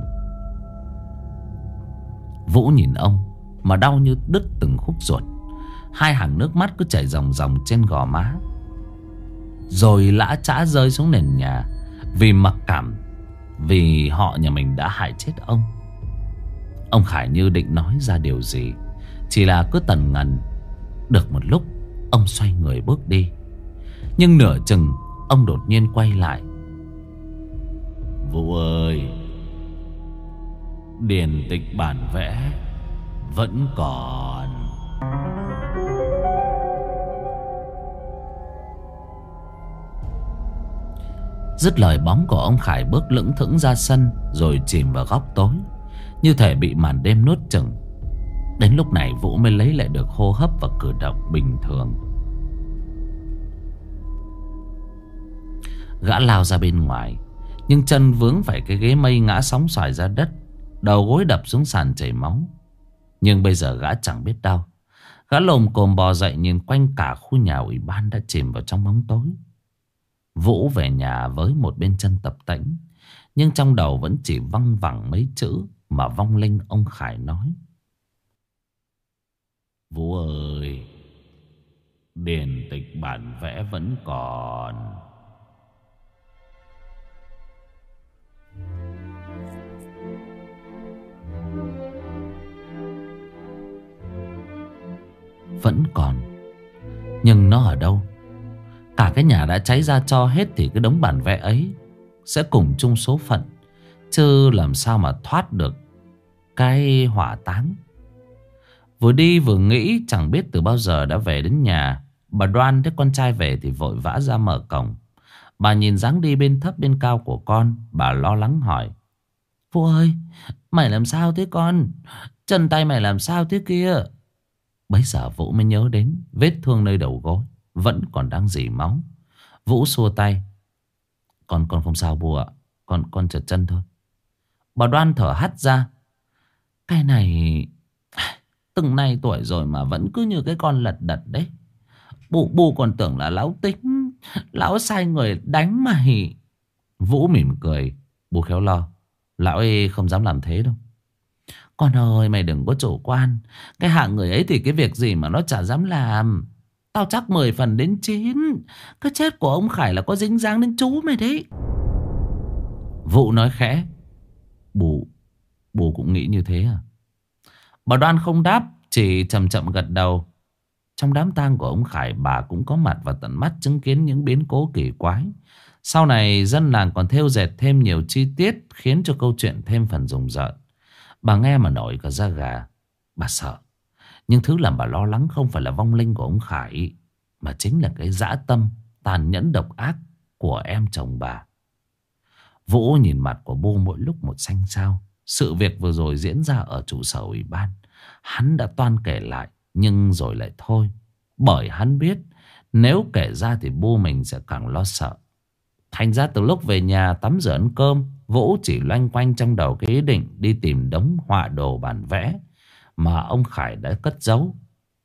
Vũ nhìn ông mà đau như đứt từng khúc ruột. Hai hàng nước mắt cứ chảy ròng ròng trên gò má, rồi lã chã rơi xuống nền nhà. Vì mặc cảm, vì họ nhà mình đã hại chết ông. Ông Khải như định nói ra điều gì, chỉ là cứ tần ngần. Được một lúc, ông xoay người bước đi. Nhưng nửa chừng, ông đột nhiên quay lại: Vũ ơi, điển tịch bản vẽ vẫn còn. Dứt lời, bóng của ông Khải bước lững thững ra sân, rồi chìm vào góc tối, như thể bị màn đêm nuốt chửng. Đến lúc này Vũ mới lấy lại được hô hấp và cử động bình thường. Gã lao ra bên ngoài, nhưng chân vướng phải cái ghế mây ngã sóng xoài ra đất, đầu gối đập xuống sàn chảy máu. Nhưng bây giờ gã chẳng biết đau. Gã lồm cồm bò dậy, nhìn quanh cả khu nhà ủy ban đã chìm vào trong bóng tối. Vũ về nhà với một bên chân tập tễnh, nhưng trong đầu vẫn chỉ văng vẳng mấy chữ mà vong linh ông Khải nói: Vũ ơi, điển tịch bản vẽ vẫn còn. Vẫn còn, nhưng nó ở đâu? Cả cái nhà đã cháy ra cho hết thì cái đống bản vẽ ấy sẽ cùng chung số phận, chứ làm sao mà thoát được cái hỏa táng. Vừa đi vừa nghĩ, chẳng biết từ bao giờ đã về đến nhà. Bà Đoan thấy con trai về thì vội vã ra mở cổng. Bà nhìn dáng đi bên thấp bên cao của con, bà lo lắng hỏi: Vũ ơi, mày làm sao thế con? Chân tay mày làm sao thế kia? Bấy giờ Vũ mới nhớ đến vết thương nơi đầu gối vẫn còn đang rỉ máu. Vũ xua tay: Con không sao bố ạ, con trượt chân thôi. Bà Đoan thở hắt ra: Cái này từng này tuổi rồi mà vẫn cứ như cái con lật đật đấy. Bù còn tưởng là lão tính, lão sai người đánh mày. Vũ mỉm cười: Bố khéo lo, lão ấy không dám làm thế đâu. Con ơi, mày đừng có chủ quan. Cái hạng người ấy thì cái việc gì mà nó chả dám làm. Tao chắc 10 phần đến 9 cái chết của ông Khải là có dính dáng đến chú mày đấy. Vũ nói khẽ: Bố cũng nghĩ như thế à? Bà Đoan không đáp, chỉ chậm chậm gật đầu. Trong đám tang của ông Khải, bà cũng có mặt và tận mắt chứng kiến những biến cố kỳ quái. Sau này dân làng còn thêu dệt thêm nhiều chi tiết, khiến cho câu chuyện thêm phần rùng rợn. Bà nghe mà nổi cả da gà. Bà sợ. Nhưng thứ làm bà lo lắng không phải là vong linh của ông Khải, mà chính là cái dã tâm tàn nhẫn độc ác của em chồng bà. Vũ nhìn mặt của Bu mỗi lúc một xanh xao. Sự việc vừa rồi diễn ra ở trụ sở ủy ban, hắn đã toan kể lại Nhưng rồi lại thôi. Bởi hắn biết nếu kể ra thì bu mình sẽ càng lo sợ. Thành ra từ lúc về nhà tắm rửa ăn cơm, Vũ chỉ loanh quanh trong đầu cái ý định đi tìm đống họa đồ bản vẽ mà ông Khải đã cất giấu.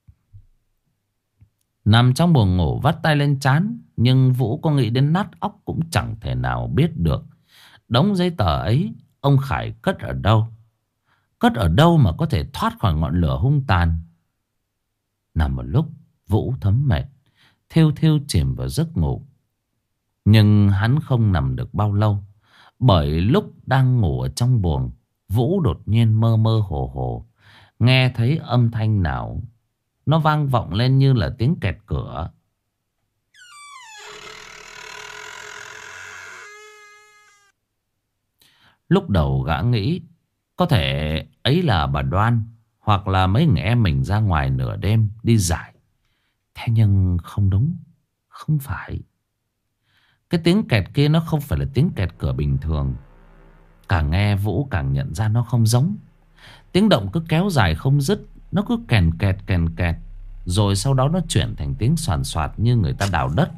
Nằm trong buồng ngủ vắt tay lên trán, nhưng Vũ có nghĩ đến nát óc cũng chẳng thể nào biết được đống giấy tờ ấy ông Khải cất ở đâu. Cất ở đâu mà có thể thoát khỏi ngọn lửa hung tàn. Nằm một lúc Vũ thấm mệt, thêu thêu chìm vào giấc ngủ. Nhưng hắn không nằm được bao lâu. Bởi lúc đang ngủ ở trong buồng, Vũ đột nhiên mơ mơ hồ hồ nghe thấy âm thanh nào nó vang vọng lên như là tiếng kẹt cửa. Lúc đầu gã nghĩ có thể ấy là bà Đoan hoặc là mấy người em mình ra ngoài nửa đêm đi giải. Thế nhưng không đúng, không phải. Cái tiếng kẹt kia nó không phải là tiếng kẹt cửa bình thường. Càng nghe Vũ càng nhận ra nó không giống. Tiếng động cứ kéo dài không dứt. Nó cứ kèn kẹt. Rồi sau đó nó chuyển thành tiếng soàn soạt như người ta đào đất.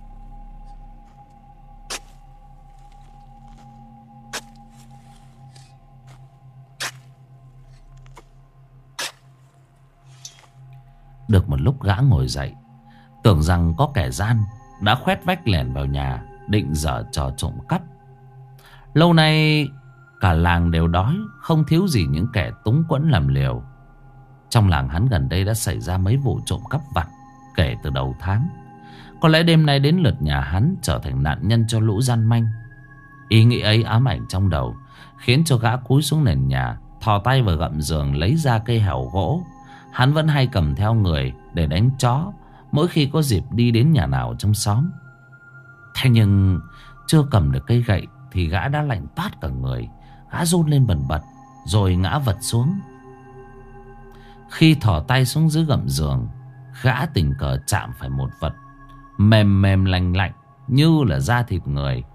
Được một lúc gã ngồi dậy, tưởng rằng có kẻ gian đã khoét vách lẻn vào nhà, định giở trò trộm cắp. Lâu nay cả làng đều đói, không thiếu gì những kẻ túng quẫn làm liều. Trong làng hắn gần đây đã xảy ra mấy vụ trộm cắp vặt kể từ đầu tháng. Có lẽ đêm nay đến lượt nhà hắn trở thành nạn nhân cho lũ gian manh. Ý nghĩ ấy ám ảnh trong đầu, khiến cho gã cúi xuống nền nhà, thò tay vào gầm giường lấy ra cây hẻo gỗ. Hắn vẫn hay cầm theo người để đánh chó mỗi khi có dịp đi đến nhà nào trong xóm. Thế nhưng chưa cầm được cây gậy thì gã đã lạnh toát cả người. Gã run lên bần bật rồi ngã vật xuống. Khi thò tay xuống dưới gầm giường, gã tình cờ chạm phải một vật mềm mềm lành lạnh như là da thịt người.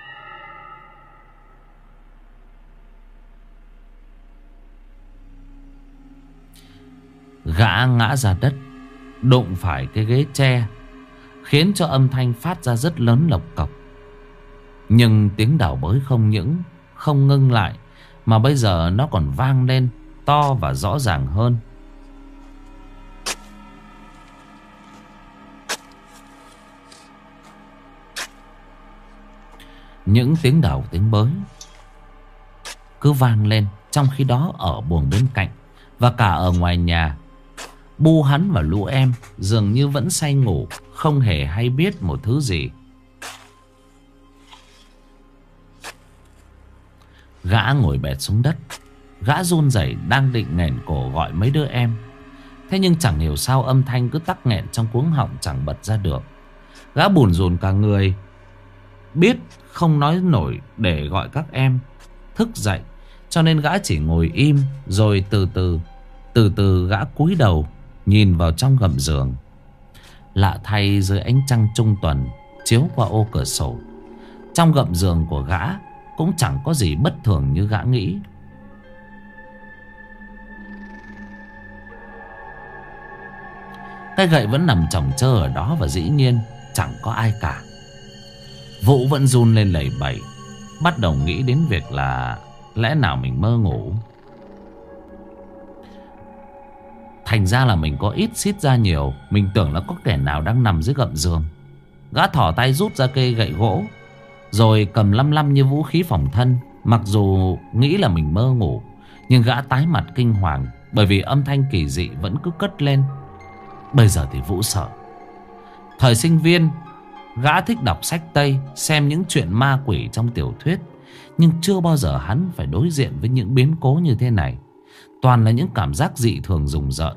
Gã ngã ra đất, đụng phải cái ghế tre, khiến cho âm thanh phát ra rất lớn lộc cộc. Nhưng tiếng đào bới không những không ngưng lại, mà bây giờ nó còn vang lên to và rõ ràng hơn. Những tiếng đào tiếng bới cứ vang lên. Trong khi đó ở buồng bên cạnh và cả ở ngoài nhà, Bu hắn và lũ em dường như vẫn say ngủ, không hề hay biết một thứ gì. Gã ngồi bệt xuống đất. Gã run rẩy đang định nghẹn cổ gọi mấy đứa em. Thế nhưng chẳng hiểu sao âm thanh cứ tắc nghẹn trong cuống họng, chẳng bật ra được. Gã bủn rủn cả người, biết không nói nổi để gọi các em thức dậy, cho nên gã chỉ ngồi im. Rồi từ từ gã cúi đầu nhìn vào trong gầm giường. Lạ thay, dưới ánh trăng trung tuần chiếu qua ô cửa sổ, trong gầm giường của gã cũng chẳng có gì bất thường như gã nghĩ. Cái gậy vẫn nằm chồng chơ ở đó và dĩ nhiên chẳng có ai cả. Vũ vẫn run lên lẩy bẩy, bắt đầu nghĩ đến việc là lẽ nào mình mơ ngủ. Thành ra là mình có ít xít ra nhiều. Mình tưởng là có kẻ nào đang nằm dưới gầm giường. Gã thỏ tay rút ra cây gậy gỗ, rồi cầm lăm lăm như vũ khí phòng thân. Mặc dù nghĩ là mình mơ ngủ, nhưng gã tái mặt kinh hoàng, bởi vì âm thanh kỳ dị vẫn cứ cất lên. Bây giờ thì Vũ sợ. Thời sinh viên, gã thích đọc sách Tây, xem những chuyện ma quỷ trong tiểu thuyết, nhưng chưa bao giờ hắn phải đối diện với những biến cố như thế này. Toàn là những cảm giác dị thường rùng rợn.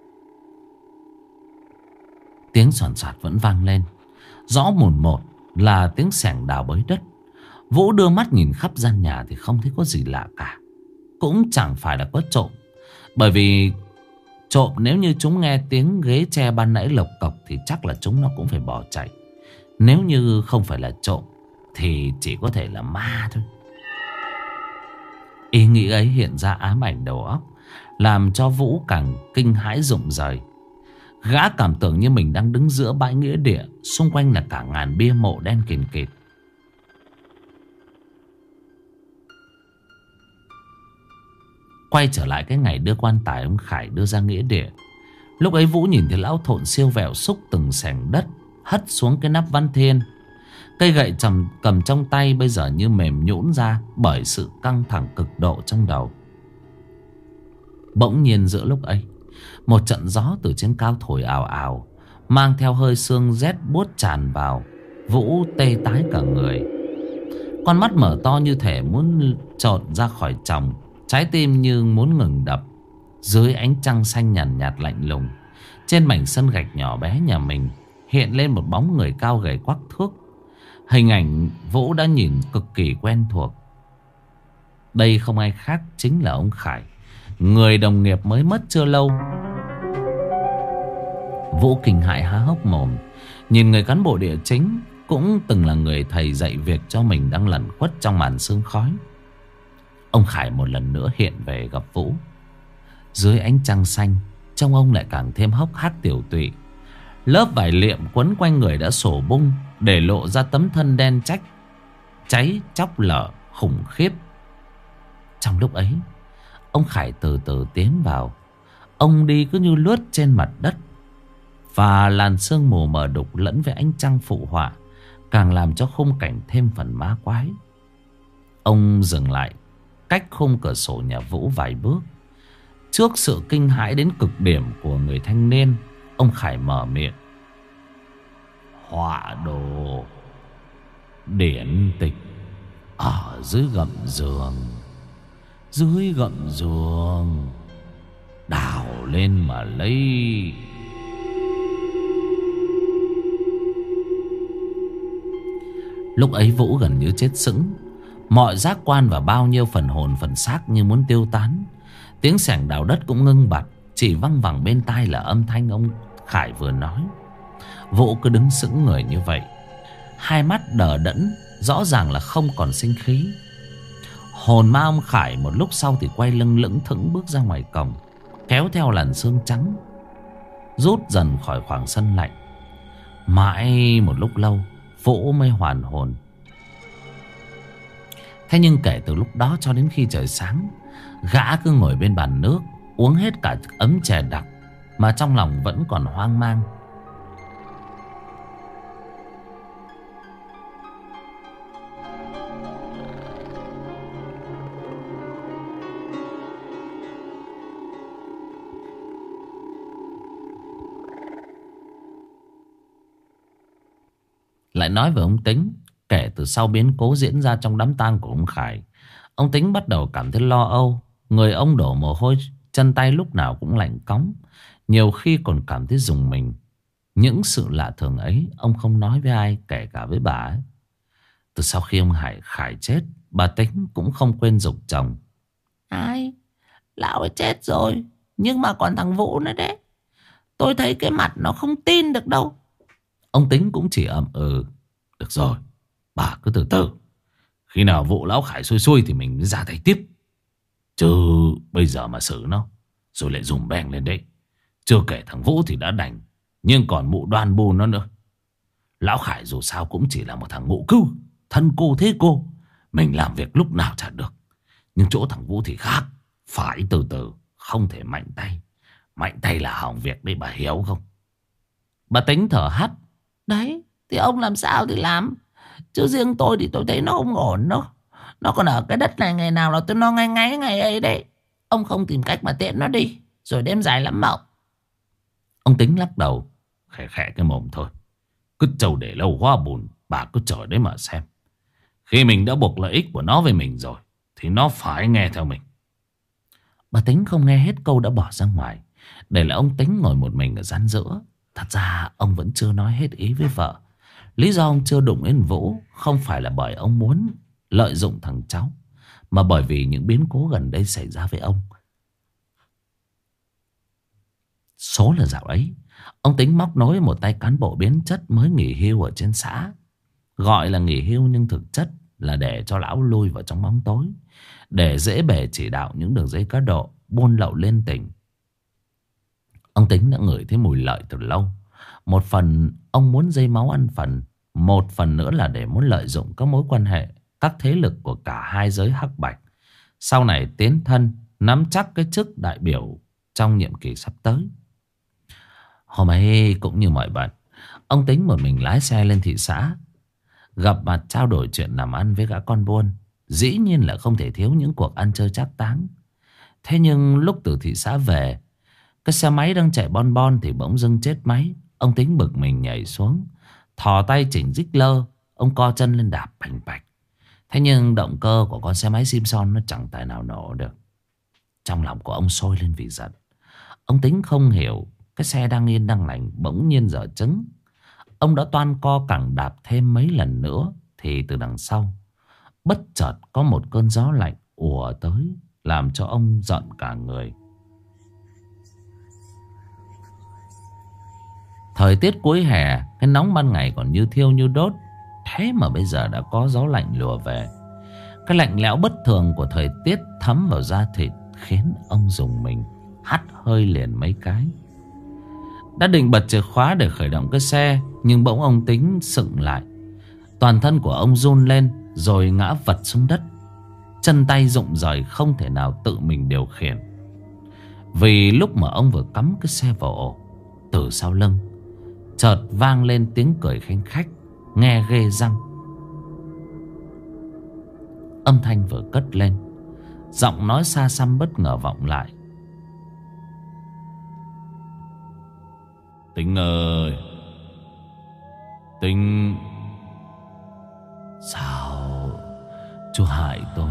Tiếng soàn soạt vẫn vang lên, rõ mồn một là tiếng xẻng đào bới đất. Vũ đưa mắt nhìn khắp gian nhà thì không thấy có gì lạ cả. Cũng chẳng phải là có trộm, bởi vì trộm nếu như chúng nghe tiếng ghế tre ban nãy lộc cộc thì chắc là chúng nó cũng phải bỏ chạy. Nếu như không phải là trộm thì chỉ có thể là ma thôi. Ý nghĩ ấy hiện ra ám ảnh đầu óc, làm cho Vũ càng kinh hãi rụng rời. Gã cảm tưởng như mình đang đứng giữa bãi nghĩa địa, xung quanh là cả ngàn bia mộ đen kìn kịt. Quay trở lại cái ngày đưa quan tài ông Khải đưa ra nghĩa địa. Lúc ấy Vũ nhìn thấy lão thộn siêu vẹo xúc từng xẻng đất, hất xuống cái nắp văn thiên. Cây gậy cầm trong tay bây giờ như mềm nhũn ra bởi sự căng thẳng cực độ trong đầu. Bỗng nhiên giữa lúc ấy, một trận gió từ trên cao thổi ào ào, mang theo hơi sương rét buốt tràn vào. Vũ tê tái cả người. Con mắt mở to như thể muốn trột ra khỏi tròng, trái tim như muốn ngừng đập. Dưới ánh trăng xanh nhàn nhạt lạnh lùng, trên mảnh sân gạch nhỏ bé nhà mình hiện lên một bóng người cao gầy quắc thước. Hình ảnh Vũ đã nhìn cực kỳ quen thuộc. Đây không ai khác chính là ông Khải, người đồng nghiệp mới mất chưa lâu. Vũ kinh hãi há hốc mồm, nhìn người cán bộ địa chính cũng từng là người thầy dạy việc cho mình đang lẩn khuất trong màn sương khói. Ông Khải một lần nữa hiện về gặp Vũ. Dưới ánh trăng xanh, trông ông lại càng thêm hốc hác tiểu tụy. Lớp vải liệm quấn quanh người đã sổ bung, để lộ ra tấm thân đen trách, cháy chóc lở khủng khiếp. Trong lúc ấy, ông Khải từ từ tiến vào. Ông đi cứ như lướt trên mặt đất, và làn sương mù mờ đục lẫn với ánh trăng phụ họa càng làm cho khung cảnh thêm phần ma quái. Ông dừng lại cách khung cửa sổ nhà Vũ vài bước. Trước sự kinh hãi đến cực điểm của người thanh niên, ông Khải mở miệng: "Họa đồ điển tịch ở dưới gầm giường, dưới gầm giường, đào lên mà lấy." Lúc ấy Vũ gần như chết sững. Mọi giác quan và bao nhiêu phần hồn phần xác như muốn tiêu tán. Tiếng xẻng đào đất cũng ngưng bặt, chỉ văng vẳng bên tai là âm thanh ông Khải vừa nói. Vũ cứ đứng sững người như vậy, hai mắt đờ đẫn, rõ ràng là không còn sinh khí. Hồn ma ông Khải một lúc sau thì quay lưng lững thững bước ra ngoài cổng, kéo theo làn sương trắng, rút dần khỏi khoảng sân lạnh. Mãi một lúc lâu Vũ mới hoàn hồn. Thế nhưng kể từ lúc đó cho đến khi trời sáng, gã cứ ngồi bên bàn nước, uống hết cả ấm chè đặc, mà trong lòng vẫn còn hoang mang. Lại nói về ông Tính. Kể từ sau biến cố diễn ra trong đám tang của ông Khải, ông Tính bắt đầu cảm thấy lo âu. Người ông đổ mồ hôi, chân tay lúc nào cũng lạnh cóng, nhiều khi còn cảm thấy rùng mình. Những sự lạ thường ấy ông không nói với ai, kể cả với bà ấy. Từ sau khi ông Khải chết, bà Tính cũng không quên giục chồng: "Ai, lão ấy chết rồi, nhưng mà còn thằng Vũ nữa đấy. Tôi thấy cái mặt nó không tin được đâu." Ông Tính cũng chỉ ậm ừ: "Được rồi, bà cứ từ từ. Khi nào vụ lão Khải xuôi xuôi thì mình mới ra tay tiếp. Chứ bây giờ mà xử nó rồi lại dùm beng lên đấy. Chưa kể thằng Vũ thì đã đành, nhưng còn mụ Đoan Bu nó nữa. Lão Khải dù sao cũng chỉ là một thằng ngụ cưu, thân cô thế cô. Mình làm việc lúc nào chả được. Nhưng chỗ thằng Vũ thì khác, phải từ từ, không thể mạnh tay. Mạnh tay là hỏng việc đấy, bà hiểu không?" Bà Tính thở hắt: "Đấy, thì ông làm sao thì làm. Chứ riêng tôi thì tôi thấy nó không ổn đâu. Nó còn ở cái đất này ngày nào là tôi nó ngay ngáy ngày ấy đấy. Ông không tìm cách mà tiễn nó đi, rồi đêm dài lắm mộng." Ông Tính lắc đầu: "Khẽ khẽ cái mồm thôi. Cứ trâu để lâu hóa bùn, bà cứ chờ đấy mà xem. Khi mình đã buộc lợi ích của nó với mình rồi thì nó phải nghe theo mình." Bà Tính không nghe hết câu đã bỏ ra ngoài, để lại ông Tính ngồi một mình ở gian giữa. Thật ra ông vẫn chưa nói hết ý với vợ. Lý do ông chưa đụng đến Vũ không phải là bởi ông muốn lợi dụng thằng cháu, mà bởi vì những biến cố gần đây xảy ra với ông. Số là dạo ấy, ông Tính móc nối một tay cán bộ biến chất mới nghỉ hưu ở trên xã. Gọi là nghỉ hưu nhưng thực chất là để cho lão lui vào trong bóng tối, để dễ bề chỉ đạo những đường dây cá độ. buôn lậu lên tỉnh. Ông Tính đã ngửi thấy mùi lợi từ lâu. Một phần ông muốn dây máu ăn phần, một phần nữa là để muốn lợi dụng các mối quan hệ, các thế lực của cả hai giới hắc bạch, sau này tiến thân nắm chắc cái chức đại biểu trong nhiệm kỳ sắp tới. Hôm ấy cũng như mọi bận, ông Tính một mình lái xe lên thị xã, gặp mặt trao đổi chuyện làm ăn với gã con buôn. Dĩ nhiên là không thể thiếu những cuộc ăn chơi trác táng. Thế nhưng lúc từ thị xã về, cái xe máy đang chạy bon bon thì bỗng dưng chết máy. Ông Tính bực mình nhảy xuống, thò tay chỉnh rích lơ. Ông co chân lên đạp bành bạch. Thế nhưng động cơ của con xe máy Simpson nó chẳng tài nào nổ được. Trong lòng của ông sôi lên vì giận. Ông Tính không hiểu, cái xe đang yên đang lành bỗng nhiên dở trứng. Ông đã toan co cẳng đạp thêm mấy lần nữa thì từ đằng sau bất chợt có một cơn gió lạnh ùa tới, làm cho ông giận cả người. Thời tiết cuối hè, cái nóng ban ngày còn như thiêu như đốt. Thế mà bây giờ đã có gió lạnh lùa về. Cái lạnh lẽo bất thường của thời tiết thấm vào da thịt, khiến ông rùng mình, hắt hơi liền mấy cái. Đã định bật chìa khóa để khởi động cái xe, nhưng bỗng ông Tính sững lại. Toàn thân của ông run lên, rồi ngã vật xuống đất. Chân tay rụng rời, không thể nào tự mình điều khiển. Vì lúc mà ông vừa cắm cái xe vào ổ, từ sau lưng chợt vang lên tiếng cười khanh khách, nghe ghê răng. Âm thanh vừa cất lên, giọng nói xa xăm bất ngờ vọng lại. Tính ơi, Tính. Sao chú hại tôi?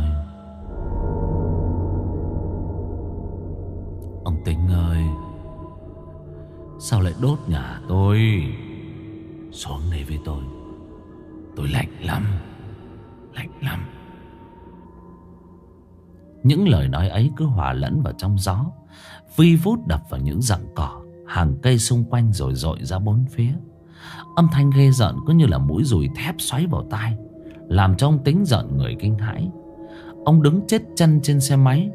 Ông Tính ơi, sao lại đốt nhà tôi? Xuống đây với tôi lạnh lắm, lạnh lắm. Những lời nói ấy cứ hòa lẫn vào trong gió, vi vút đập vào những rặng cỏ, hàng cây xung quanh rồi dội ra bốn phía. Âm thanh ghê rợn cứ như là mũi dùi thép xoáy vào tai, làm cho ông Tính giận người kinh hãi. Ông đứng chết chân trên xe máy.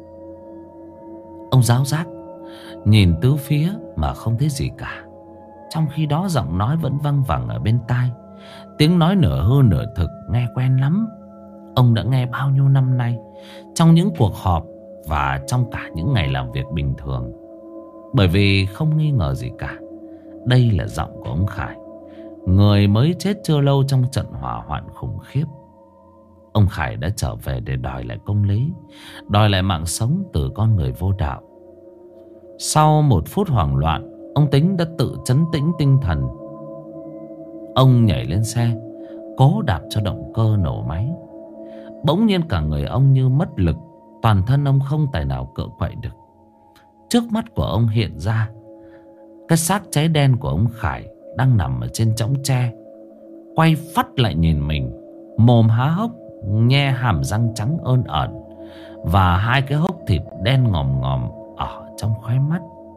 Ông ráo rác nhìn tứ phía mà không thấy gì cả. Trong khi đó giọng nói vẫn văng vẳng ở bên tai. Tiếng nói nửa hư nửa thực, nghe quen lắm. Ông đã nghe bao nhiêu năm nay, trong những cuộc họp và trong cả những ngày làm việc bình thường. Bởi vì không nghi ngờ gì cả, đây là giọng của ông Khải, người mới chết chưa lâu trong trận hỏa hoạn khủng khiếp. Ông Khải đã trở về để đòi lại công lý, đòi lại mạng sống từ con người vô đạo. Sau một phút hoảng loạn, ông Tính đã tự trấn tĩnh tinh thần. Ông nhảy lên xe, cố đạp cho động cơ nổ máy. Bỗng nhiên cả người ông như mất lực, toàn thân ông không tài nào cựa quậy được. Trước mắt của ông hiện ra cái xác cháy đen của ông Khải đang nằm ở trên chõng tre, quay phắt lại nhìn mình, mồm há hốc, nhe hàm răng trắng ơn ẩn, và hai cái hốc thịt đen ngòm ngòm ở trong khóe mắt.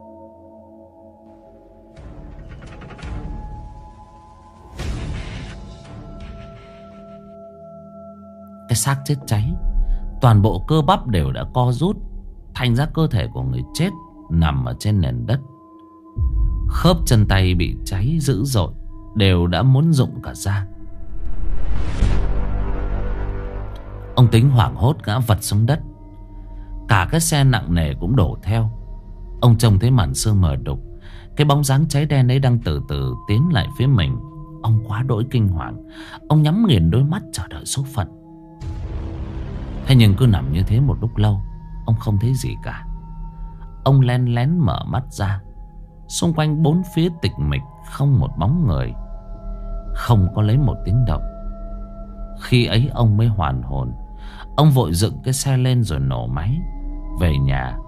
Cái xác chết cháy, toàn bộ cơ bắp đều đã co rút, thành ra cơ thể của người chết nằm ở trên nền đất. Khớp chân tay bị cháy dữ dội, đều đã muốn rụng cả ra. Ông Tính hoảng hốt ngã vật xuống đất. Cả cái xe nặng nề cũng đổ theo. Ông trông thấy màn sương mờ đục, cái bóng dáng cháy đen ấy đang từ từ tiến lại phía mình. Ông quá đỗi kinh hoàng, ông nhắm nghiền đôi mắt chờ đợi số phận. Thế nhưng cứ nằm như thế một lúc lâu, ông không thấy gì cả. Ông len lén mở mắt ra. Xung quanh bốn phía tịch mịch, không một bóng người, không có lấy một tiếng động. Khi ấy ông mới hoàn hồn. Ông vội dựng cái xe lên rồi nổ máy về nhà.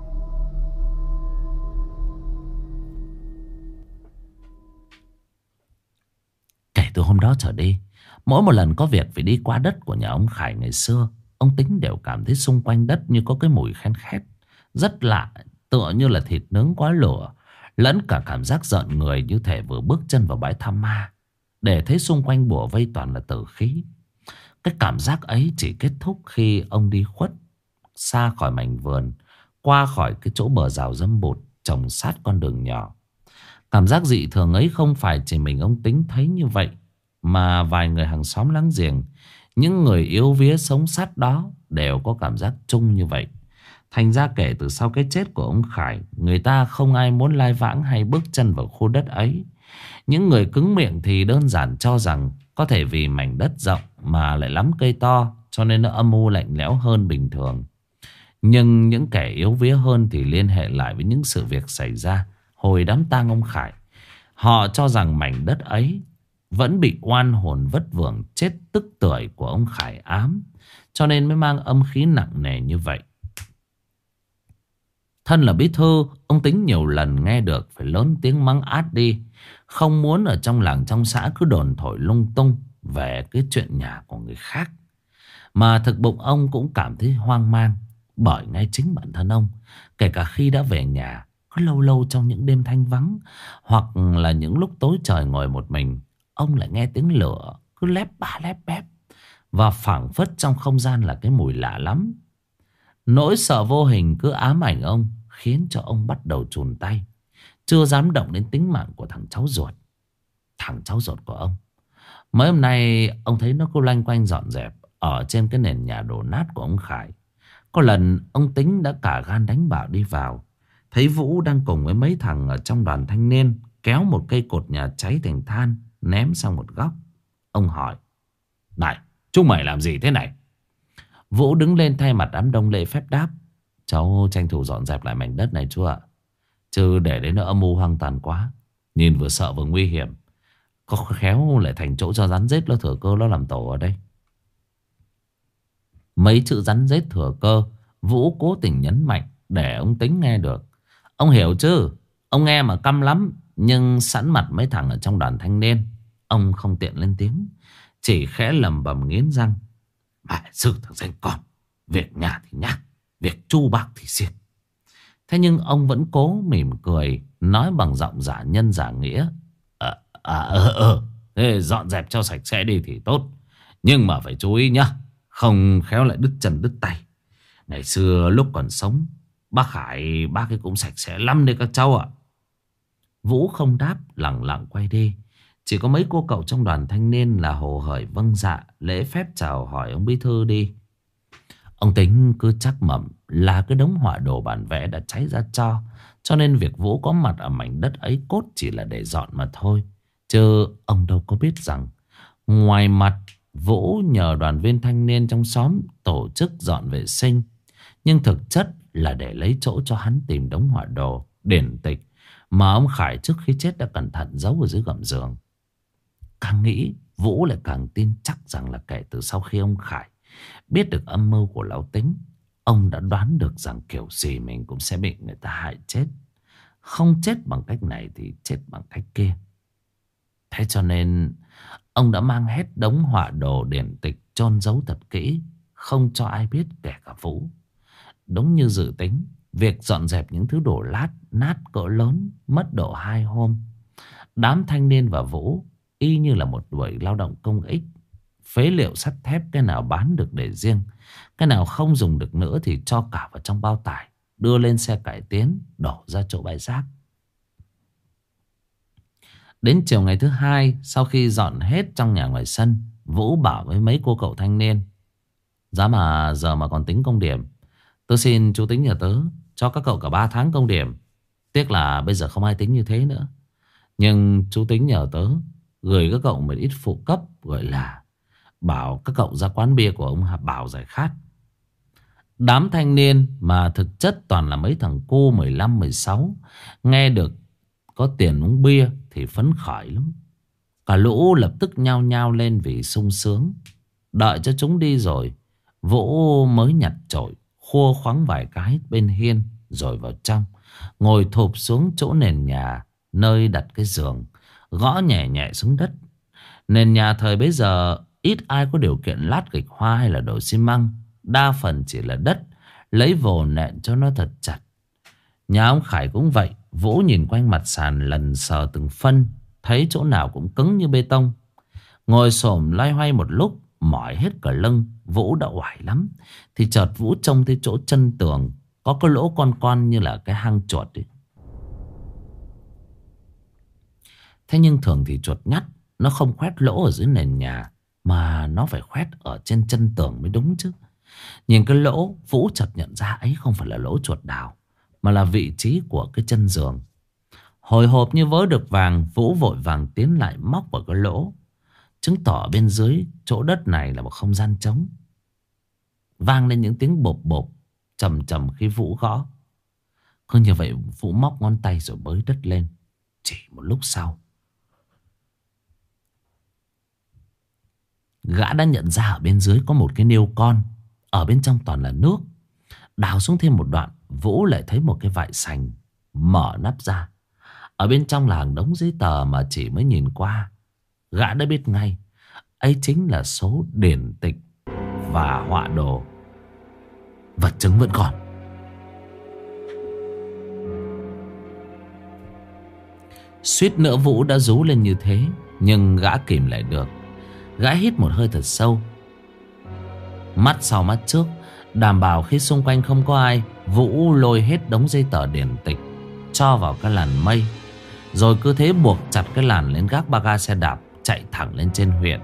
Kể từ hôm đó trở đi, mỗi một lần có việc phải đi qua đất của nhà ông Khải ngày xưa, ông Tính đều cảm thấy xung quanh đất như có cái mùi khen khét rất lạ, tựa như là thịt nướng quá lửa, lẫn cả cảm giác rợn người, như thể vừa bước chân vào bãi tha ma, để thấy xung quanh bủa vây toàn là tử khí. Cái cảm giác ấy chỉ kết thúc khi ông đi khuất xa khỏi mảnh vườn, qua khỏi cái chỗ bờ rào dâm bụt trồng sát con đường nhỏ. Cảm giác dị thường ấy không phải chỉ mình ông Tính thấy như vậy, mà vài người hàng xóm láng giềng, những người yếu vía sống sát đó đều có cảm giác chung như vậy. Thành ra kể từ sau cái chết của ông Khải, người ta không ai muốn lai vãng hay bước chân vào khu đất ấy. Những người cứng miệng thì đơn giản cho rằng có thể vì mảnh đất rộng mà lại lắm cây to, cho nên nó âm u lạnh lẽo hơn bình thường. Nhưng những kẻ yếu vía hơn thì liên hệ lại với những sự việc xảy ra hồi đám tang ông Khải. Họ cho rằng mảnh đất ấy vẫn bị oan hồn vất vưởng chết tức tưởi của ông Khải ám, cho nên mới mang âm khí nặng nề như vậy. Thân là bí thư, ông Tính nhiều lần nghe được phải lớn tiếng mắng át đi. Không muốn ở trong làng trong xã cứ đồn thổi lung tung về cái chuyện nhà của người khác. Mà thực bụng ông cũng cảm thấy hoang mang, bởi ngay chính bản thân ông, kể cả khi đã về nhà, có lâu lâu trong những đêm thanh vắng, hoặc là những lúc tối trời ngồi một mình, ông lại nghe tiếng lửa cứ lép ba lép bép, và phảng phất trong không gian là cái mùi lạ lắm. Nỗi sợ vô hình cứ ám ảnh ông, khiến cho ông bắt đầu chùn tay, chưa dám động đến tính mạng của thằng cháu ruột. Thằng cháu ruột của ông, mấy hôm nay ông thấy nó cứ loanh quanh dọn dẹp ở trên cái nền nhà đổ nát của ông Khải. Có lần ông Tính đã cả gan đánh bạo đi vào, thấy Vũ đang cùng với mấy thằng ở trong đoàn thanh niên kéo một cây cột nhà cháy thành than ném sang một góc. Ông hỏi: "Này, chúng mày làm gì thế này?" Vũ đứng lên thay mặt đám đông lễ phép đáp: "Cháu tranh thủ dọn dẹp lại mảnh đất này chú ạ. Chứ để đến nó âm u hoang tàn quá, nhìn vừa sợ vừa nguy hiểm. Có khéo lại thành chỗ cho rắn rết nó thừa cơ nó làm tổ ở đây." Mấy chữ rắn rết thừa cơ Vũ cố tình nhấn mạnh để ông Tính nghe được. Ông hiểu chứ? Ông nghe mà căm lắm, nhưng sẵn mặt mấy thằng ở trong đoàn thanh niên, ông không tiện lên tiếng, chỉ khẽ lầm bầm nghiến răng: "Mẹ sư thằng danh con, việc nhà thì nhắc, việc chu bác thì xiết." Thế nhưng ông vẫn cố mỉm cười, nói bằng giọng giả nhân giả nghĩa: Thế dọn dẹp cho sạch sẽ đi thì tốt, nhưng mà phải chú ý nhá, không khéo lại đứt chân đứt tay. Ngày xưa lúc còn sống, bác Khải bác ấy cũng sạch sẽ lắm đấy các cháu ạ." Vũ không đáp, lặng lặng quay đi. Chỉ có mấy cô cậu trong đoàn thanh niên là hồ hởi vâng dạ, lễ phép chào hỏi ông bí thư đi. Ông Tính cứ chắc mẩm là cái đống họa đồ bản vẽ đã cháy ra cho nên việc Vũ có mặt ở mảnh đất ấy cốt chỉ là để dọn mà thôi. Chứ ông đâu có biết rằng ngoài mặt Vũ nhờ đoàn viên thanh niên trong xóm tổ chức dọn vệ sinh, nhưng thực chất là để lấy chỗ cho hắn tìm đống họa đồ, điển tịch mà ông Khải trước khi chết đã cẩn thận giấu ở dưới gầm giường. Càng nghĩ Vũ lại càng tin chắc rằng là kể từ sau khi ông Khải biết được âm mưu của lão Tính, ông đã đoán được rằng kiểu gì mình cũng sẽ bị người ta hại chết. Không chết bằng cách này thì chết bằng cách kia. Thế cho nên ông đã mang hết đống họa đồ điển tịch chôn giấu thật kỹ, không cho ai biết kể cả Vũ. Đúng như dự tính, việc dọn dẹp những thứ đổ lát nát cỡ lớn mất độ 2 hôm. Đám thanh niên và Vũ y như là một buổi lao động công ích. Phế liệu sắt thép cái nào bán được để riêng, cái nào không dùng được nữa thì cho cả vào trong bao tải, đưa lên xe cải tiến, đổ ra chỗ bãi rác. Đến chiều ngày thứ hai, sau khi dọn hết trong nhà ngoài sân, Vũ bảo với mấy cô cậu thanh niên: "Giá mà giờ mà còn tính công điểm, tớ xin chú tính nhà tớ cho các cậu cả 3 tháng công điểm. Tiếc là bây giờ không ai tính như thế nữa. Nhưng chú tính nhờ tớ gửi các cậu một ít phụ cấp, gọi là bảo các cậu ra quán bia của ông Bảo giải khát." Đám thanh niên mà thực chất toàn là mấy thằng cu 15-16, nghe được có tiền uống bia thì phấn khởi lắm. Cả lũ lập tức nhao nhao lên vì sung sướng. Đợi cho chúng đi rồi, Vũ mới nhặt chổi khua khoắng vài cái bên hiên, rồi vào trong ngồi thụp xuống chỗ nền nhà nơi đặt cái giường, gõ nhẹ nhẹ xuống đất. Nền nhà thời bấy giờ ít ai có điều kiện lát gạch hoa hay là đổ xi măng, đa phần chỉ là đất, lấy vồ nện cho nó thật chặt. Nhà ông Khải cũng vậy. Vũ nhìn quanh mặt sàn, lần sờ từng phân, thấy chỗ nào cũng cứng như bê tông. Ngồi xổm loay hoay một lúc, mỏi hết cả lưng, Vũ đã oải lắm, thì chợt Vũ trông thấy chỗ chân tường có cái lỗ con như là cái hang chuột ấy. Thế nhưng thường thì chuột nhắt nó không khoét lỗ ở dưới nền nhà, mà nó phải khoét ở trên chân tường mới đúng chứ. Nhìn cái lỗ, Vũ chợt nhận ra ấy không phải là lỗ chuột đào, mà là vị trí của cái chân giường. Hồi hộp như vớ được vàng, Vũ vội vàng tiến lại móc vào cái lỗ, chứng tỏ bên dưới chỗ đất này là một không gian trống. Vang lên những tiếng bộp bộp trầm trầm khi Vũ gõ. Cứ như vậy Vũ móc ngón tay rồi bới đất lên. Chỉ một lúc sau, gã đã nhận ra ở bên dưới có một cái niêu con, ở bên trong toàn là nước. Đào xuống thêm một đoạn, Vũ lại thấy một cái vại sành. Mở nắp ra, ở bên trong là hàng đống giấy tờ mà chỉ mới nhìn qua gã đã biết ngay ấy chính là số điển tịch và họa đồ. Vật chứng vẫn còn. Suýt nữa Vũ đã rú lên như thế, nhưng gã kìm lại được. Gã hít một hơi thật sâu, mắt sau mắt trước, đảm bảo khi xung quanh không có ai. Vũ lôi hết đống giấy tờ điển tịch cho vào cái làn mây, rồi cứ thế buộc chặt cái làn lên gác ba ga xe đạp, chạy thẳng lên trên huyện.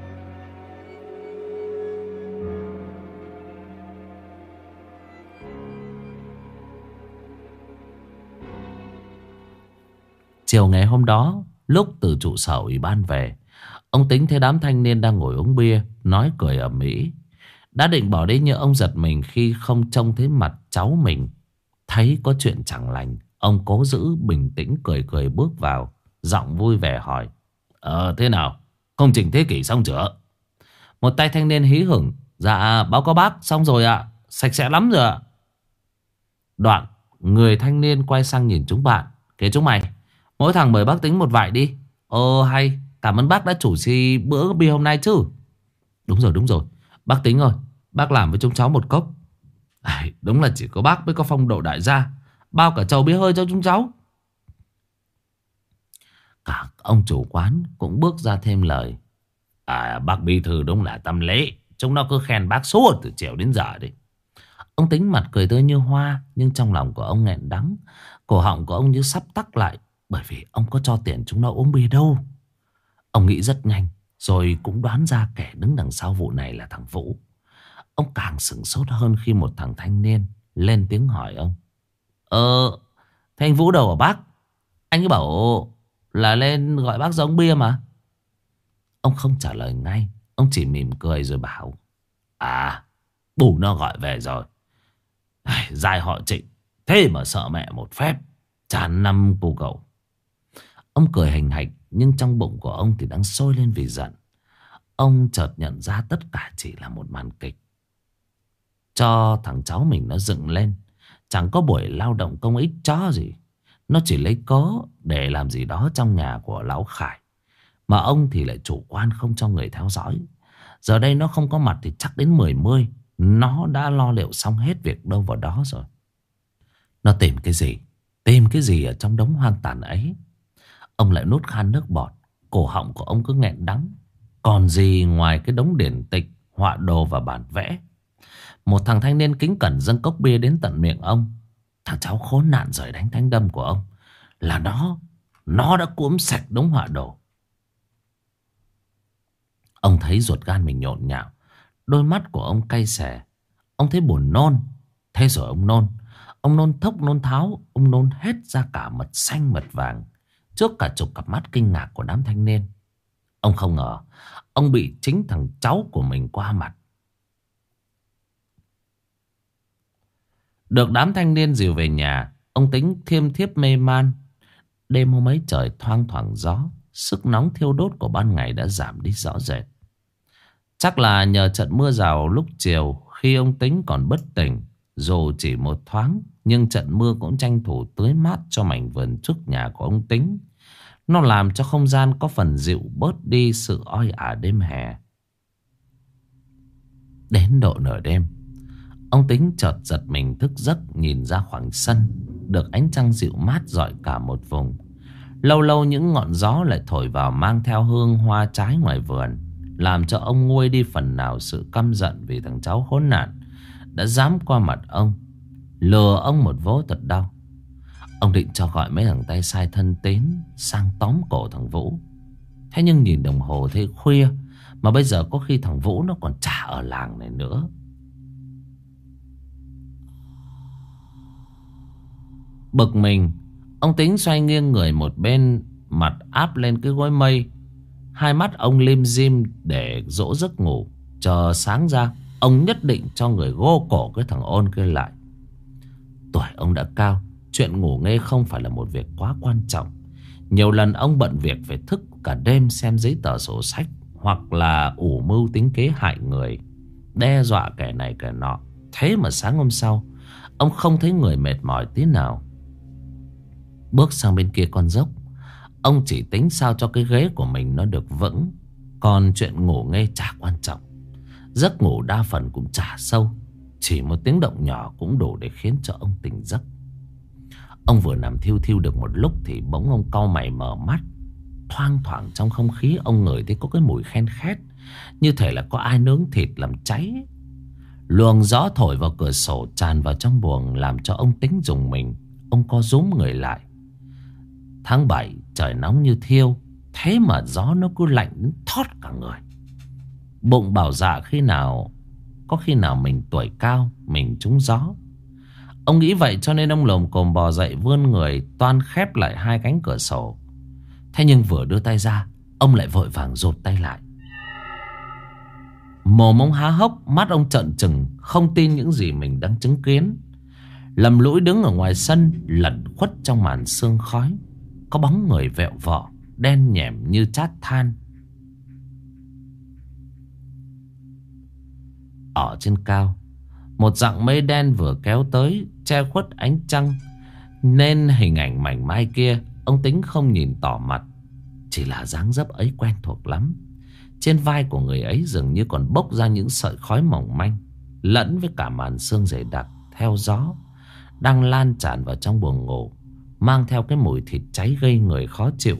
Chiều ngày hôm đó, lúc từ trụ sở ủy ban về, ông Tính thấy đám thanh niên đang ngồi uống bia, nói cười ầm ĩ. Đã định bỏ đi, nhưng ông giật mình khi không trông thấy mặt cháu mình. Thấy có chuyện chẳng lành, ông cố giữ bình tĩnh cười cười bước vào, giọng vui vẻ hỏi: thế nào? Công trình thế kỷ xong chưa? Một tay thanh niên hí hửng: Dạ báo cáo bác, xong rồi ạ. Sạch sẽ lắm rồi ạ. Đoạn người thanh niên quay sang nhìn chúng bạn: Kể chúng mày, mỗi thằng mời bác Tính một vại đi. Hay, cảm ơn bác đã chủ trì bữa bia hôm nay chứ. Đúng rồi, bác Tính ơi, bác làm với chúng cháu một cốc. Đúng là chỉ có bác mới có phong độ đại gia, bao cả chầu bia hơi cho chúng cháu. Cả ông chủ quán cũng bước ra thêm lời: Bác bí thư đúng là tâm lý, chúng nó cứ khen bác suốt từ chiều đến giờ đấy. Ông Tính mặt cười tươi như hoa, nhưng trong lòng của ông nghẹn đắng. Cổ họng của ông như sắp tắc lại, bởi vì ông có cho tiền chúng nó uống bia đâu. Ông nghĩ rất nhanh, rồi cũng đoán ra kẻ đứng đằng sau vụ này là thằng Vũ. Ông càng sửng sốt hơn khi một thằng thanh niên lên tiếng hỏi ông: Thế anh Vũ đâu hả bác? Anh ấy bảo là lên gọi bác ra uống bia mà. Ông không trả lời ngay, ông chỉ mỉm cười rồi bảo: Bù nó gọi về rồi. Dài họ Trịnh, thế mà sợ mẹ một phép. Chán năm cô cậu. Ông cười hành hạch, nhưng trong bụng của ông thì đang sôi lên vì giận. Ông chợt nhận ra tất cả chỉ là một màn kịch cho thằng cháu mình nó dựng lên. Chẳng có buổi lao động công ích chó gì. Nó chỉ lấy cớ để làm gì đó trong nhà của lão Khải, mà ông thì lại chủ quan không cho người theo dõi. Giờ đây nó không có mặt thì chắc đến 10 nó đã lo liệu xong hết việc đâu vào đó rồi. Nó tìm cái gì? Tìm cái gì ở trong đống hoang tàn ấy? Ông lại nuốt khan nước bọt. Cổ họng của ông cứ nghẹn đắng. Còn gì ngoài cái đống điển tịch, họa đồ và bản vẽ? Một thằng thanh niên kính cẩn dâng cốc bia đến tận miệng ông. Thằng cháu khốn nạn rời đánh thánh đâm của ông là nó đã cuỗm sạch đống họa đồ. Ông thấy ruột gan mình nhộn nhạo. Đôi mắt của ông cay xè. Ông thấy buồn nôn. Thế rồi ông nôn. Ông nôn thốc nôn tháo. Ông nôn hết ra cả mật xanh mật vàng trước cả chục cặp mắt kinh ngạc của đám thanh niên. Ông không ngờ ông bị chính thằng cháu của mình qua mặt. Được đám thanh niên dìu về nhà, ông Tính thiêm thiếp mê man. Đêm hôm ấy trời thoang thoảng gió. Sức nóng thiêu đốt của ban ngày đã giảm đi rõ rệt. Chắc là nhờ trận mưa rào lúc chiều, khi ông Tính còn bất tỉnh. Dù chỉ một thoáng, nhưng trận mưa cũng tranh thủ tưới mát cho mảnh vườn trước nhà của ông Tính. Nó làm cho không gian có phần dịu bớt đi sự oi ả đêm hè. Đến độ nửa đêm, ông Tính chợt giật mình thức giấc, nhìn ra khoảng sân. Được ánh trăng dịu mát rọi cả một vùng. Lâu lâu những ngọn gió lại thổi vào, mang theo hương hoa trái ngoài vườn, làm cho ông nguôi đi phần nào sự căm giận vì thằng cháu khốn nạn đã dám qua mặt ông. lừa ông một vố thật đau. Ông định cho gọi mấy thằng tay sai thân tín sang tóm cổ thằng Vũ. Thế nhưng nhìn đồng hồ thấy khuya, mà bây giờ có khi thằng Vũ nó còn chả ở làng này nữa. Bực mình, ông tính xoay nghiêng người một bên, mặt áp lên cái gối mây. Hai mắt ông lim dim để dỗ giấc ngủ. Chờ sáng ra, ông nhất định cho người gô cổ cái thằng Ôn kia lại. Tuổi ông đã cao, chuyện ngủ nghe không phải là một việc quá quan trọng. Nhiều lần ông bận việc phải thức cả đêm xem giấy tờ sổ sách, hoặc là ủ mưu tính kế hại người, đe dọa kẻ này kẻ nọ. Thế mà sáng hôm sau, ông không thấy người mệt mỏi tí nào. Bước sang bên kia con dốc, ông chỉ tính sao cho cái ghế của mình nó được vững. Còn chuyện ngủ nghe chả quan trọng. Giấc ngủ đa phần cũng chả sâu, chỉ một tiếng động nhỏ cũng đủ để khiến cho ông tỉnh giấc. Ông vừa nằm thiu thiu được một lúc thì bỗng ông cau mày mở mắt. Thoang thoảng trong không khí ông ngửi thấy có cái mùi khen khét, như thể là có ai nướng thịt làm cháy. Luồng gió thổi vào cửa sổ tràn vào trong buồng, làm cho ông Tính rùng mình. Ông co rúm người lại. Tháng 7 trời nóng như thiêu, thế mà gió nó cứ lạnh đến thót cả người. Bụng bảo dạ có khi nào mình tuổi cao, mình trúng gió. Ông nghĩ vậy cho nên ông lồm cồm bò dậy, vươn người toan khép lại hai cánh cửa sổ. Thế nhưng vừa đưa tay ra, ông lại vội vàng rụt tay lại. Mồm ông há hốc, mắt ông trợn trừng, không tin những gì mình đang chứng kiến. Lầm lũi đứng ở ngoài sân, lẩn khuất trong màn sương khói. Có bóng người vẹo vọ, đen nhẻm như chát than. Ở trên cao, một dặng mây đen vừa kéo tới, che khuất ánh trăng, nên hình ảnh mảnh mai kia ông Tính không nhìn tỏ mặt. Chỉ là dáng dấp ấy quen thuộc lắm. Trên vai của người ấy dường như còn bốc ra những sợi khói mỏng manh, lẫn với cả màn sương dày đặc theo gió đang lan tràn vào trong buồng ngủ, mang theo cái mùi thịt cháy gây người khó chịu.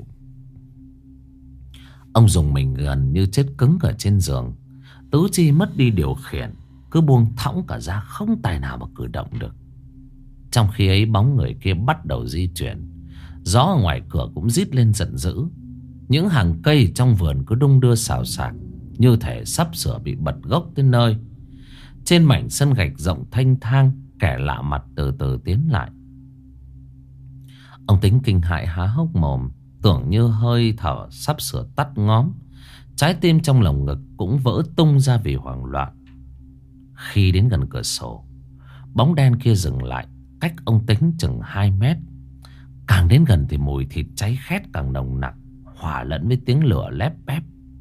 Ông dùng mình gần như chết cứng ở trên giường, tứ chi mất đi điều khiển, cứ buông thõng cả ra, không tài nào mà cử động được. Trong khi ấy bóng người kia bắt đầu di chuyển. Gió ở ngoài cửa cũng rít lên giận dữ. Những hàng cây trong vườn cứ đung đưa xào xạc, như thể sắp sửa bị bật gốc tới nơi. Trên mảnh sân gạch rộng thênh thang, kẻ lạ mặt từ từ tiến lại. Ông Tính kinh hãi há hốc mồm, tưởng như hơi thở sắp sửa tắt ngóm. Trái tim trong lồng ngực cũng vỡ tung ra vì hoảng loạn. Khi đến gần cửa sổ, bóng đen kia dừng lại cách ông Tính chừng 2 mét. Càng đến gần thì mùi thịt cháy khét càng nồng nặc, hòa lẫn với tiếng lửa lép bép.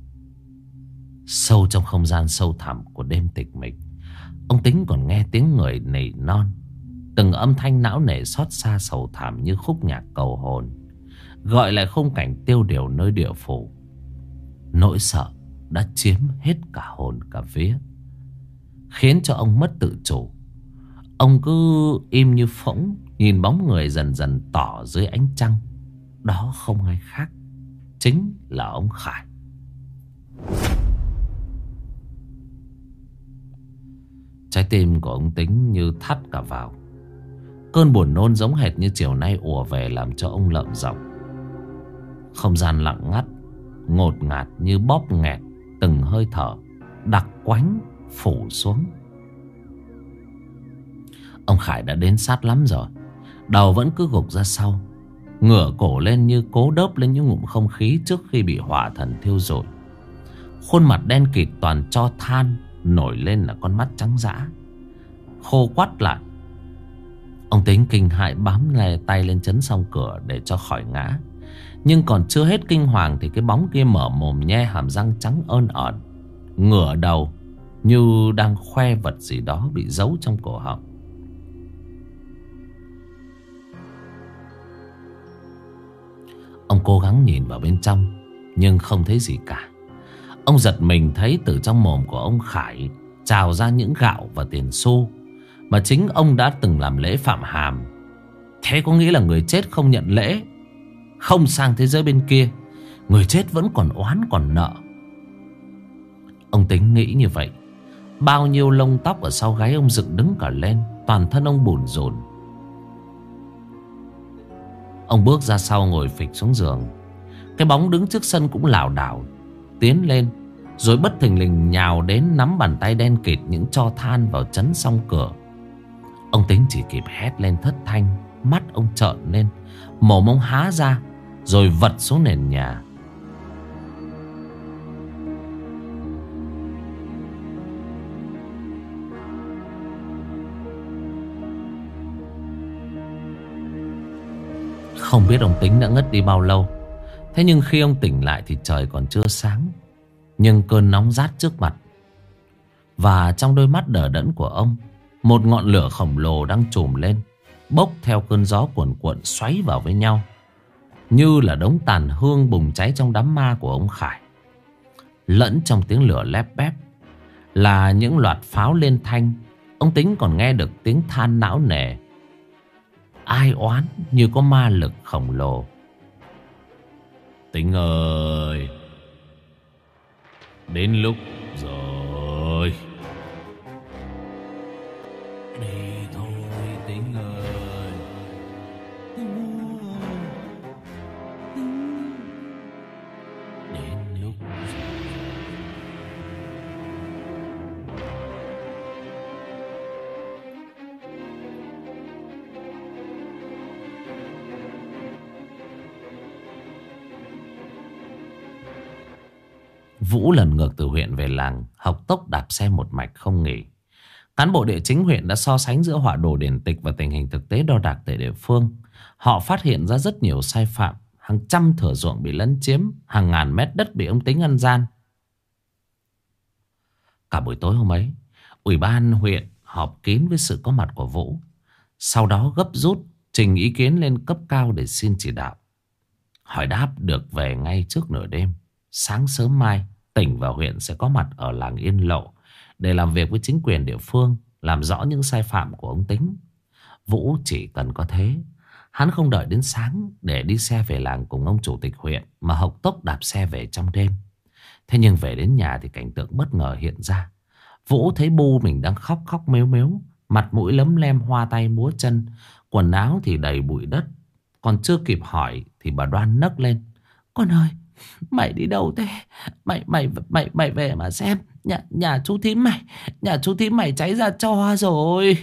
Sâu trong không gian sâu thẳm của đêm tịch mịch, ông Tính còn nghe tiếng người nỉ non, từng âm thanh não nề xót xa sầu thảm như khúc nhạc cầu hồn, gọi lại khung cảnh tiêu điều nơi địa phủ. Nỗi sợ đã chiếm hết cả hồn cả vía, khiến cho ông mất tự chủ. Ông cứ im như phỗng, nhìn bóng người dần dần tỏ dưới ánh trăng. Đó không ai khác, chính là ông Khải. Trái tim của ông Tính như thắt cả vào. Cơn buồn nôn giống hệt như chiều nay ùa về, làm cho ông lợm giọng. Không gian lặng ngắt, ngột ngạt như bóp nghẹt từng hơi thở, đặc quánh phủ xuống. Ông Khải đã đến sát lắm rồi. Đầu vẫn cứ gục ra sau, ngửa cổ lên như cố đớp lên những ngụm không khí trước khi bị hỏa thần thiêu rụi. Khuôn mặt đen kịt toàn tro than, nổi lên là con mắt trắng dã, khô quắt lại. Ông Tính kinh hãi bám lè tay lên chấn song cửa để cho khỏi ngã. Nhưng còn chưa hết kinh hoàng thì cái bóng kia mở mồm nhe hàm răng trắng ơn ẩn, ngửa đầu như đang khoe vật gì đó bị giấu trong cổ họng. Ông cố gắng nhìn vào bên trong, nhưng không thấy gì cả. Ông giật mình thấy từ trong mồm của ông Khải trào ra những gạo và tiền xu mà chính ông đã từng làm lễ phạm hàm. Thế có nghĩa là người chết không nhận lễ, không sang thế giới bên kia, người chết vẫn còn oán còn nợ. Ông Tính nghĩ như vậy, bao nhiêu lông tóc ở sau gáy ông dựng đứng cả lên. toàn thân ông bủn rủn. Ông bước ra sau ngồi phịch xuống giường. Cái bóng đứng trước sân cũng lảo đảo tiến lên, rồi bất thình lình nhào đến nắm bàn tay đen kịt những tro than vào chấn song cửa. Ông Tính chỉ kịp hét lên thất thanh. Mắt ông trợn lên, mồm ông há ra, rồi vật xuống nền nhà. Không biết ông Tính đã ngất đi bao lâu. Thế nhưng khi ông tỉnh lại thì trời còn chưa sáng, nhưng cơn nóng rát trước mặt. Và trong đôi mắt đờ đẫn của ông, một ngọn lửa khổng lồ đang trùm lên, bốc theo cơn gió cuồn cuộn xoáy vào với nhau, như là đống tàn hương bùng cháy trong đám ma của ông Khải. Lẫn trong tiếng lửa lép bép là những loạt pháo lên thanh. Ông Tính còn nghe được tiếng than não nề, ai oán như có ma lực khổng lồ. Tính ơi, đến lúc rồi. Đi thôi Tính ơi. Đến lúc rồi. Vũ lần ngược từ huyện về làng, học tốc đạp xe một mạch không nghỉ. Cán bộ địa chính huyện đã so sánh giữa họa đồ điển tịch và tình hình thực tế đo đạc tại địa phương. Họ phát hiện ra rất nhiều sai phạm, hàng trăm thửa ruộng bị lấn chiếm, hàng ngàn mét đất bị ông Tính ăn gian. Cả buổi tối hôm ấy, ủy ban huyện họp kín với sự có mặt của Vũ. Sau đó gấp rút trình ý kiến lên cấp cao để xin chỉ đạo. Hỏi đáp được về ngay trước nửa đêm. Sáng sớm mai, tỉnh và huyện sẽ có mặt ở làng Yên Lộ để làm việc với chính quyền địa phương, làm rõ những sai phạm của ông Tính. Vũ chỉ cần có thế. Hắn không đợi đến sáng để đi xe về làng cùng ông chủ tịch huyện, mà hộc tốc đạp xe về trong đêm. Thế nhưng về đến nhà thì cảnh tượng bất ngờ hiện ra. Vũ thấy bu mình đang khóc khóc mếu mếu, mặt mũi lấm lem, hoa tay múa chân, quần áo thì đầy bụi đất. Còn chưa kịp hỏi thì bà Đoan nấc lên: "Con ơi, mày đi đâu thế? Mày về mà xem, nhà chú thím mày cháy ra tro rồi."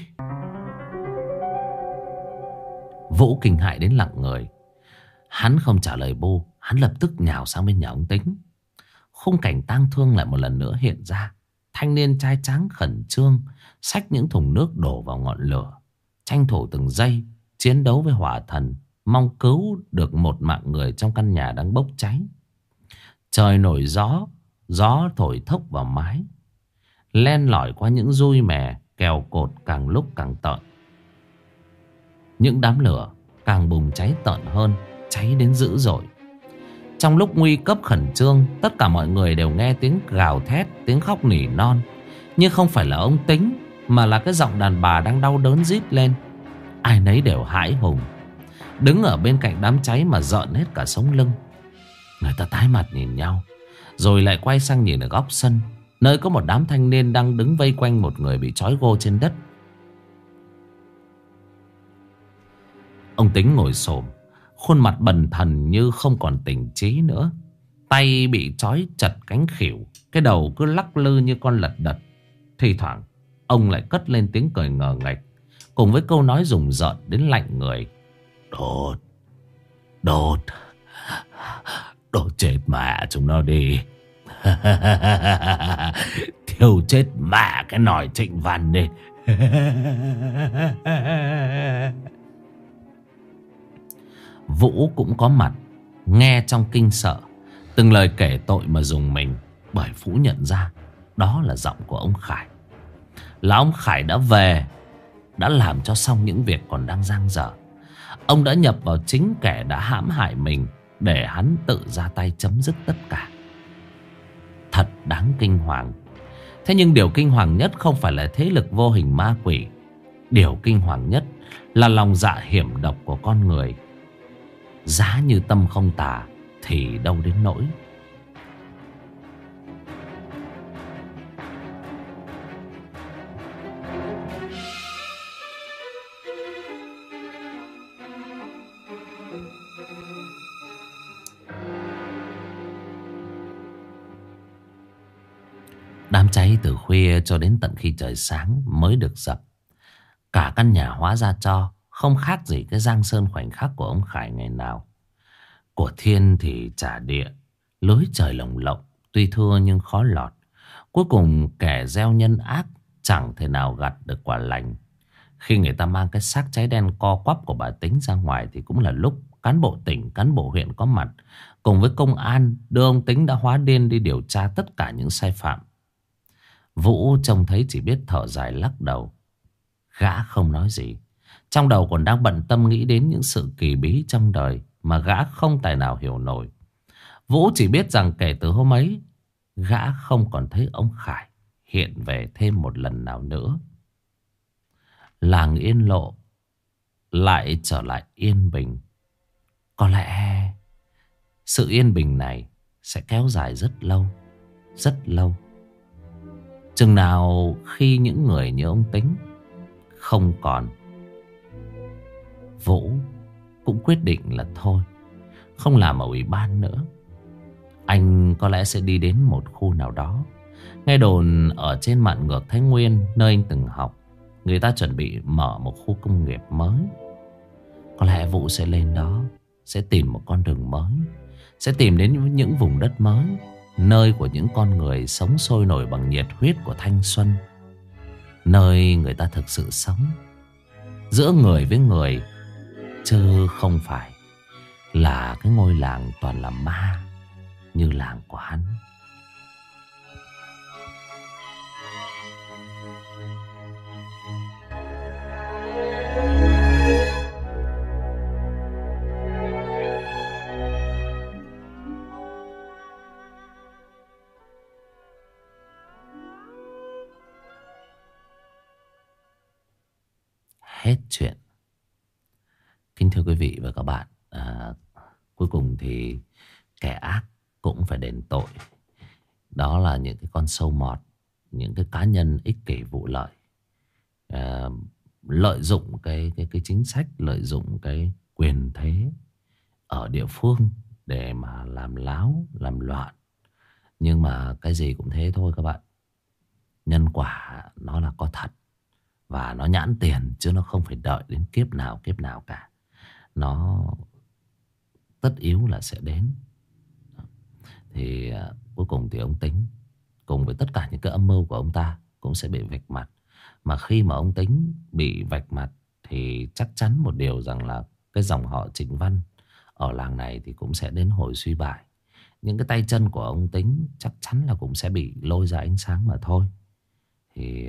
Vũ kinh hãi đến lặng người. Hắn không trả lời bu, hắn lập tức nhào sang bên nhà ông Tính. Khung cảnh tang thương lại một lần nữa hiện ra. Thanh niên trai tráng khẩn trương xách những thùng nước đổ vào ngọn lửa, tranh thủ từng giây chiến đấu với hỏa thần, mong cứu được một mạng người trong căn nhà đang bốc cháy. Trời nổi gió, gió thổi thốc vào mái, len lỏi qua những dui mè kèo cột càng lúc càng tợn. Những đám lửa càng bùng cháy tợn hơn, cháy đến dữ dội. Trong lúc nguy cấp khẩn trương, tất cả mọi người đều nghe tiếng gào thét, tiếng khóc nỉ non. Nhưng không phải là ông Tính, mà là cái giọng đàn bà đang đau đớn rít lên. Ai nấy đều hãi hùng, đứng ở bên cạnh đám cháy mà rợn hết cả sống lưng. Người ta tái mặt nhìn nhau, rồi lại quay sang nhìn ở góc sân, nơi có một đám thanh niên đang đứng vây quanh một người bị trói gô trên đất. Ông Tính ngồi xổm, khuôn mặt bần thần như không còn tỉnh trí nữa. Tay bị trói chặt cánh khuỷu, cái đầu cứ lắc lư như con lật đật. Thi thoảng ông lại cất lên tiếng cười ngờ nghệch, cùng với câu nói rùng rợn đến lạnh người: Đốt chết mẹ chúng nó đi. Thiêu chết mẹ cái nòi Trịnh Văn đi. Vũ cũng có mặt, nghe trong kinh sợ, từng lời kể tội mà rùng mình. Bởi Vũ nhận ra đó là giọng của ông Khải. Là ông Khải đã về, đã làm cho xong những việc còn đang dang dở. Ông đã nhập vào chính kẻ đã hãm hại mình, để hắn tự ra tay chấm dứt tất cả. Thật đáng kinh hoàng. Thế nhưng điều kinh hoàng nhất không phải là thế lực vô hình ma quỷ. Điều kinh hoàng nhất là lòng dạ hiểm độc của con người. Giá như tâm không tà thì đâu đến nỗi. cháy từ khuya cho đến tận khi trời sáng mới được dập. Cả căn nhà hóa ra tro, không khác gì cái giang sơn khoảnh khắc của ông Khải ngày nào. Của thiên thì trả địa, lối trời lồng lộng, tuy thưa nhưng khó lọt. Cuối cùng kẻ gieo nhân ác chẳng thể nào gặt được quả lành. Khi người ta mang cái xác cháy đen co quắp của bà Tính ra ngoài thì cũng là lúc cán bộ tỉnh, cán bộ huyện có mặt cùng với công an đưa ông Tính đã hóa điên đi điều tra tất cả những sai phạm. Vũ trông thấy chỉ biết thở dài lắc đầu. Gã không nói gì. Trong đầu còn đang bận tâm nghĩ đến những sự kỳ bí trong đời mà gã không tài nào hiểu nổi. Vũ chỉ biết rằng kể từ hôm ấy, gã không còn thấy ông Khải hiện về thêm một lần nào nữa. Làng Yên Lộ lại trở lại yên bình. Có lẽ sự yên bình này sẽ kéo dài rất lâu, rất lâu. Chừng nào khi những người như ông Tính không còn. Vũ cũng quyết định là thôi, không làm ở ủy ban nữa. Anh có lẽ sẽ đi đến một khu nào đó. Nghe đồn ở trên mạn ngược Thái Nguyên, nơi anh từng học, người ta chuẩn bị mở một khu công nghiệp mới. Có lẽ Vũ sẽ lên đó, sẽ tìm một con đường mới, sẽ tìm đến những vùng đất mới, nơi của những con người sống sôi nổi bằng nhiệt huyết của thanh xuân, nơi người ta thực sự sống giữa người với người, chứ không phải là cái ngôi làng toàn là ma như làng của hắn. Hết chuyện. Kính thưa quý vị và các bạn, cuối cùng thì kẻ ác cũng phải đền tội. Đó là những cái con sâu mọt, những cái cá nhân ích kỷ vụ lợi, lợi dụng cái chính sách, lợi dụng cái quyền thế ở địa phương để mà làm láo, làm loạn. Nhưng mà cái gì cũng thế thôi các bạn. Nhân quả nó là có thật, và nó nhãn tiền, chứ nó không phải đợi đến kiếp nào cả. Nó tất yếu là sẽ đến. Thì cuối cùng thì ông Tính cùng với tất cả những cái âm mưu của ông ta cũng sẽ bị vạch mặt. Mà khi mà ông Tính bị vạch mặt thì chắc chắn một điều rằng là cái dòng họ Trịnh Văn ở làng này thì cũng sẽ đến hồi suy bại. Những cái tay chân của ông Tính chắc chắn là cũng sẽ bị lôi ra ánh sáng mà thôi. Thì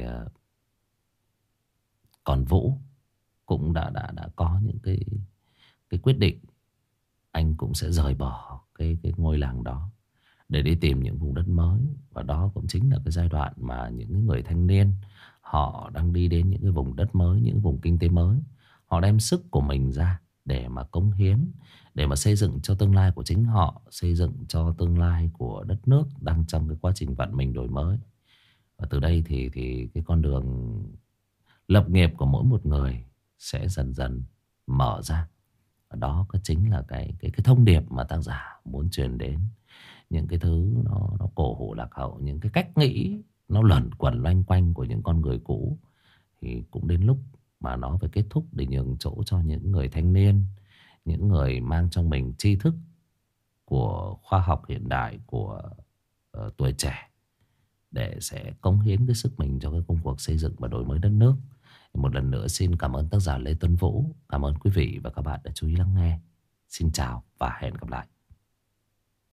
còn Vũ cũng đã có những cái quyết định. Anh cũng sẽ rời bỏ cái ngôi làng đó để đi tìm những vùng đất mới. Và đó cũng chính là cái giai đoạn mà những người thanh niên họ đang đi đến những cái vùng đất mới, những vùng kinh tế mới. Họ đem sức của mình ra để mà cống hiến, để mà xây dựng cho tương lai của chính họ, xây dựng cho tương lai của đất nước đang trong cái quá trình vận mình đổi mới. Và từ đây thì cái con đường lập nghiệp của mỗi một người sẽ dần dần mở ra. Và đó có chính là cái thông điệp mà tác giả muốn truyền đến. Những cái thứ nó cổ hủ lạc hậu, những cái cách nghĩ nó luẩn quẩn loanh quanh của những con người cũ, thì cũng đến lúc mà nó phải kết thúc để nhường chỗ cho những người thanh niên, những người mang trong mình tri thức của khoa học hiện đại, của tuổi trẻ, để sẽ cống hiến cái sức mình cho cái công cuộc xây dựng và đổi mới đất nước. Một lần nữa xin cảm ơn tác giả Lê Tuấn Vũ. Cảm ơn quý vị và các bạn đã chú ý lắng nghe. Xin chào và hẹn gặp lại.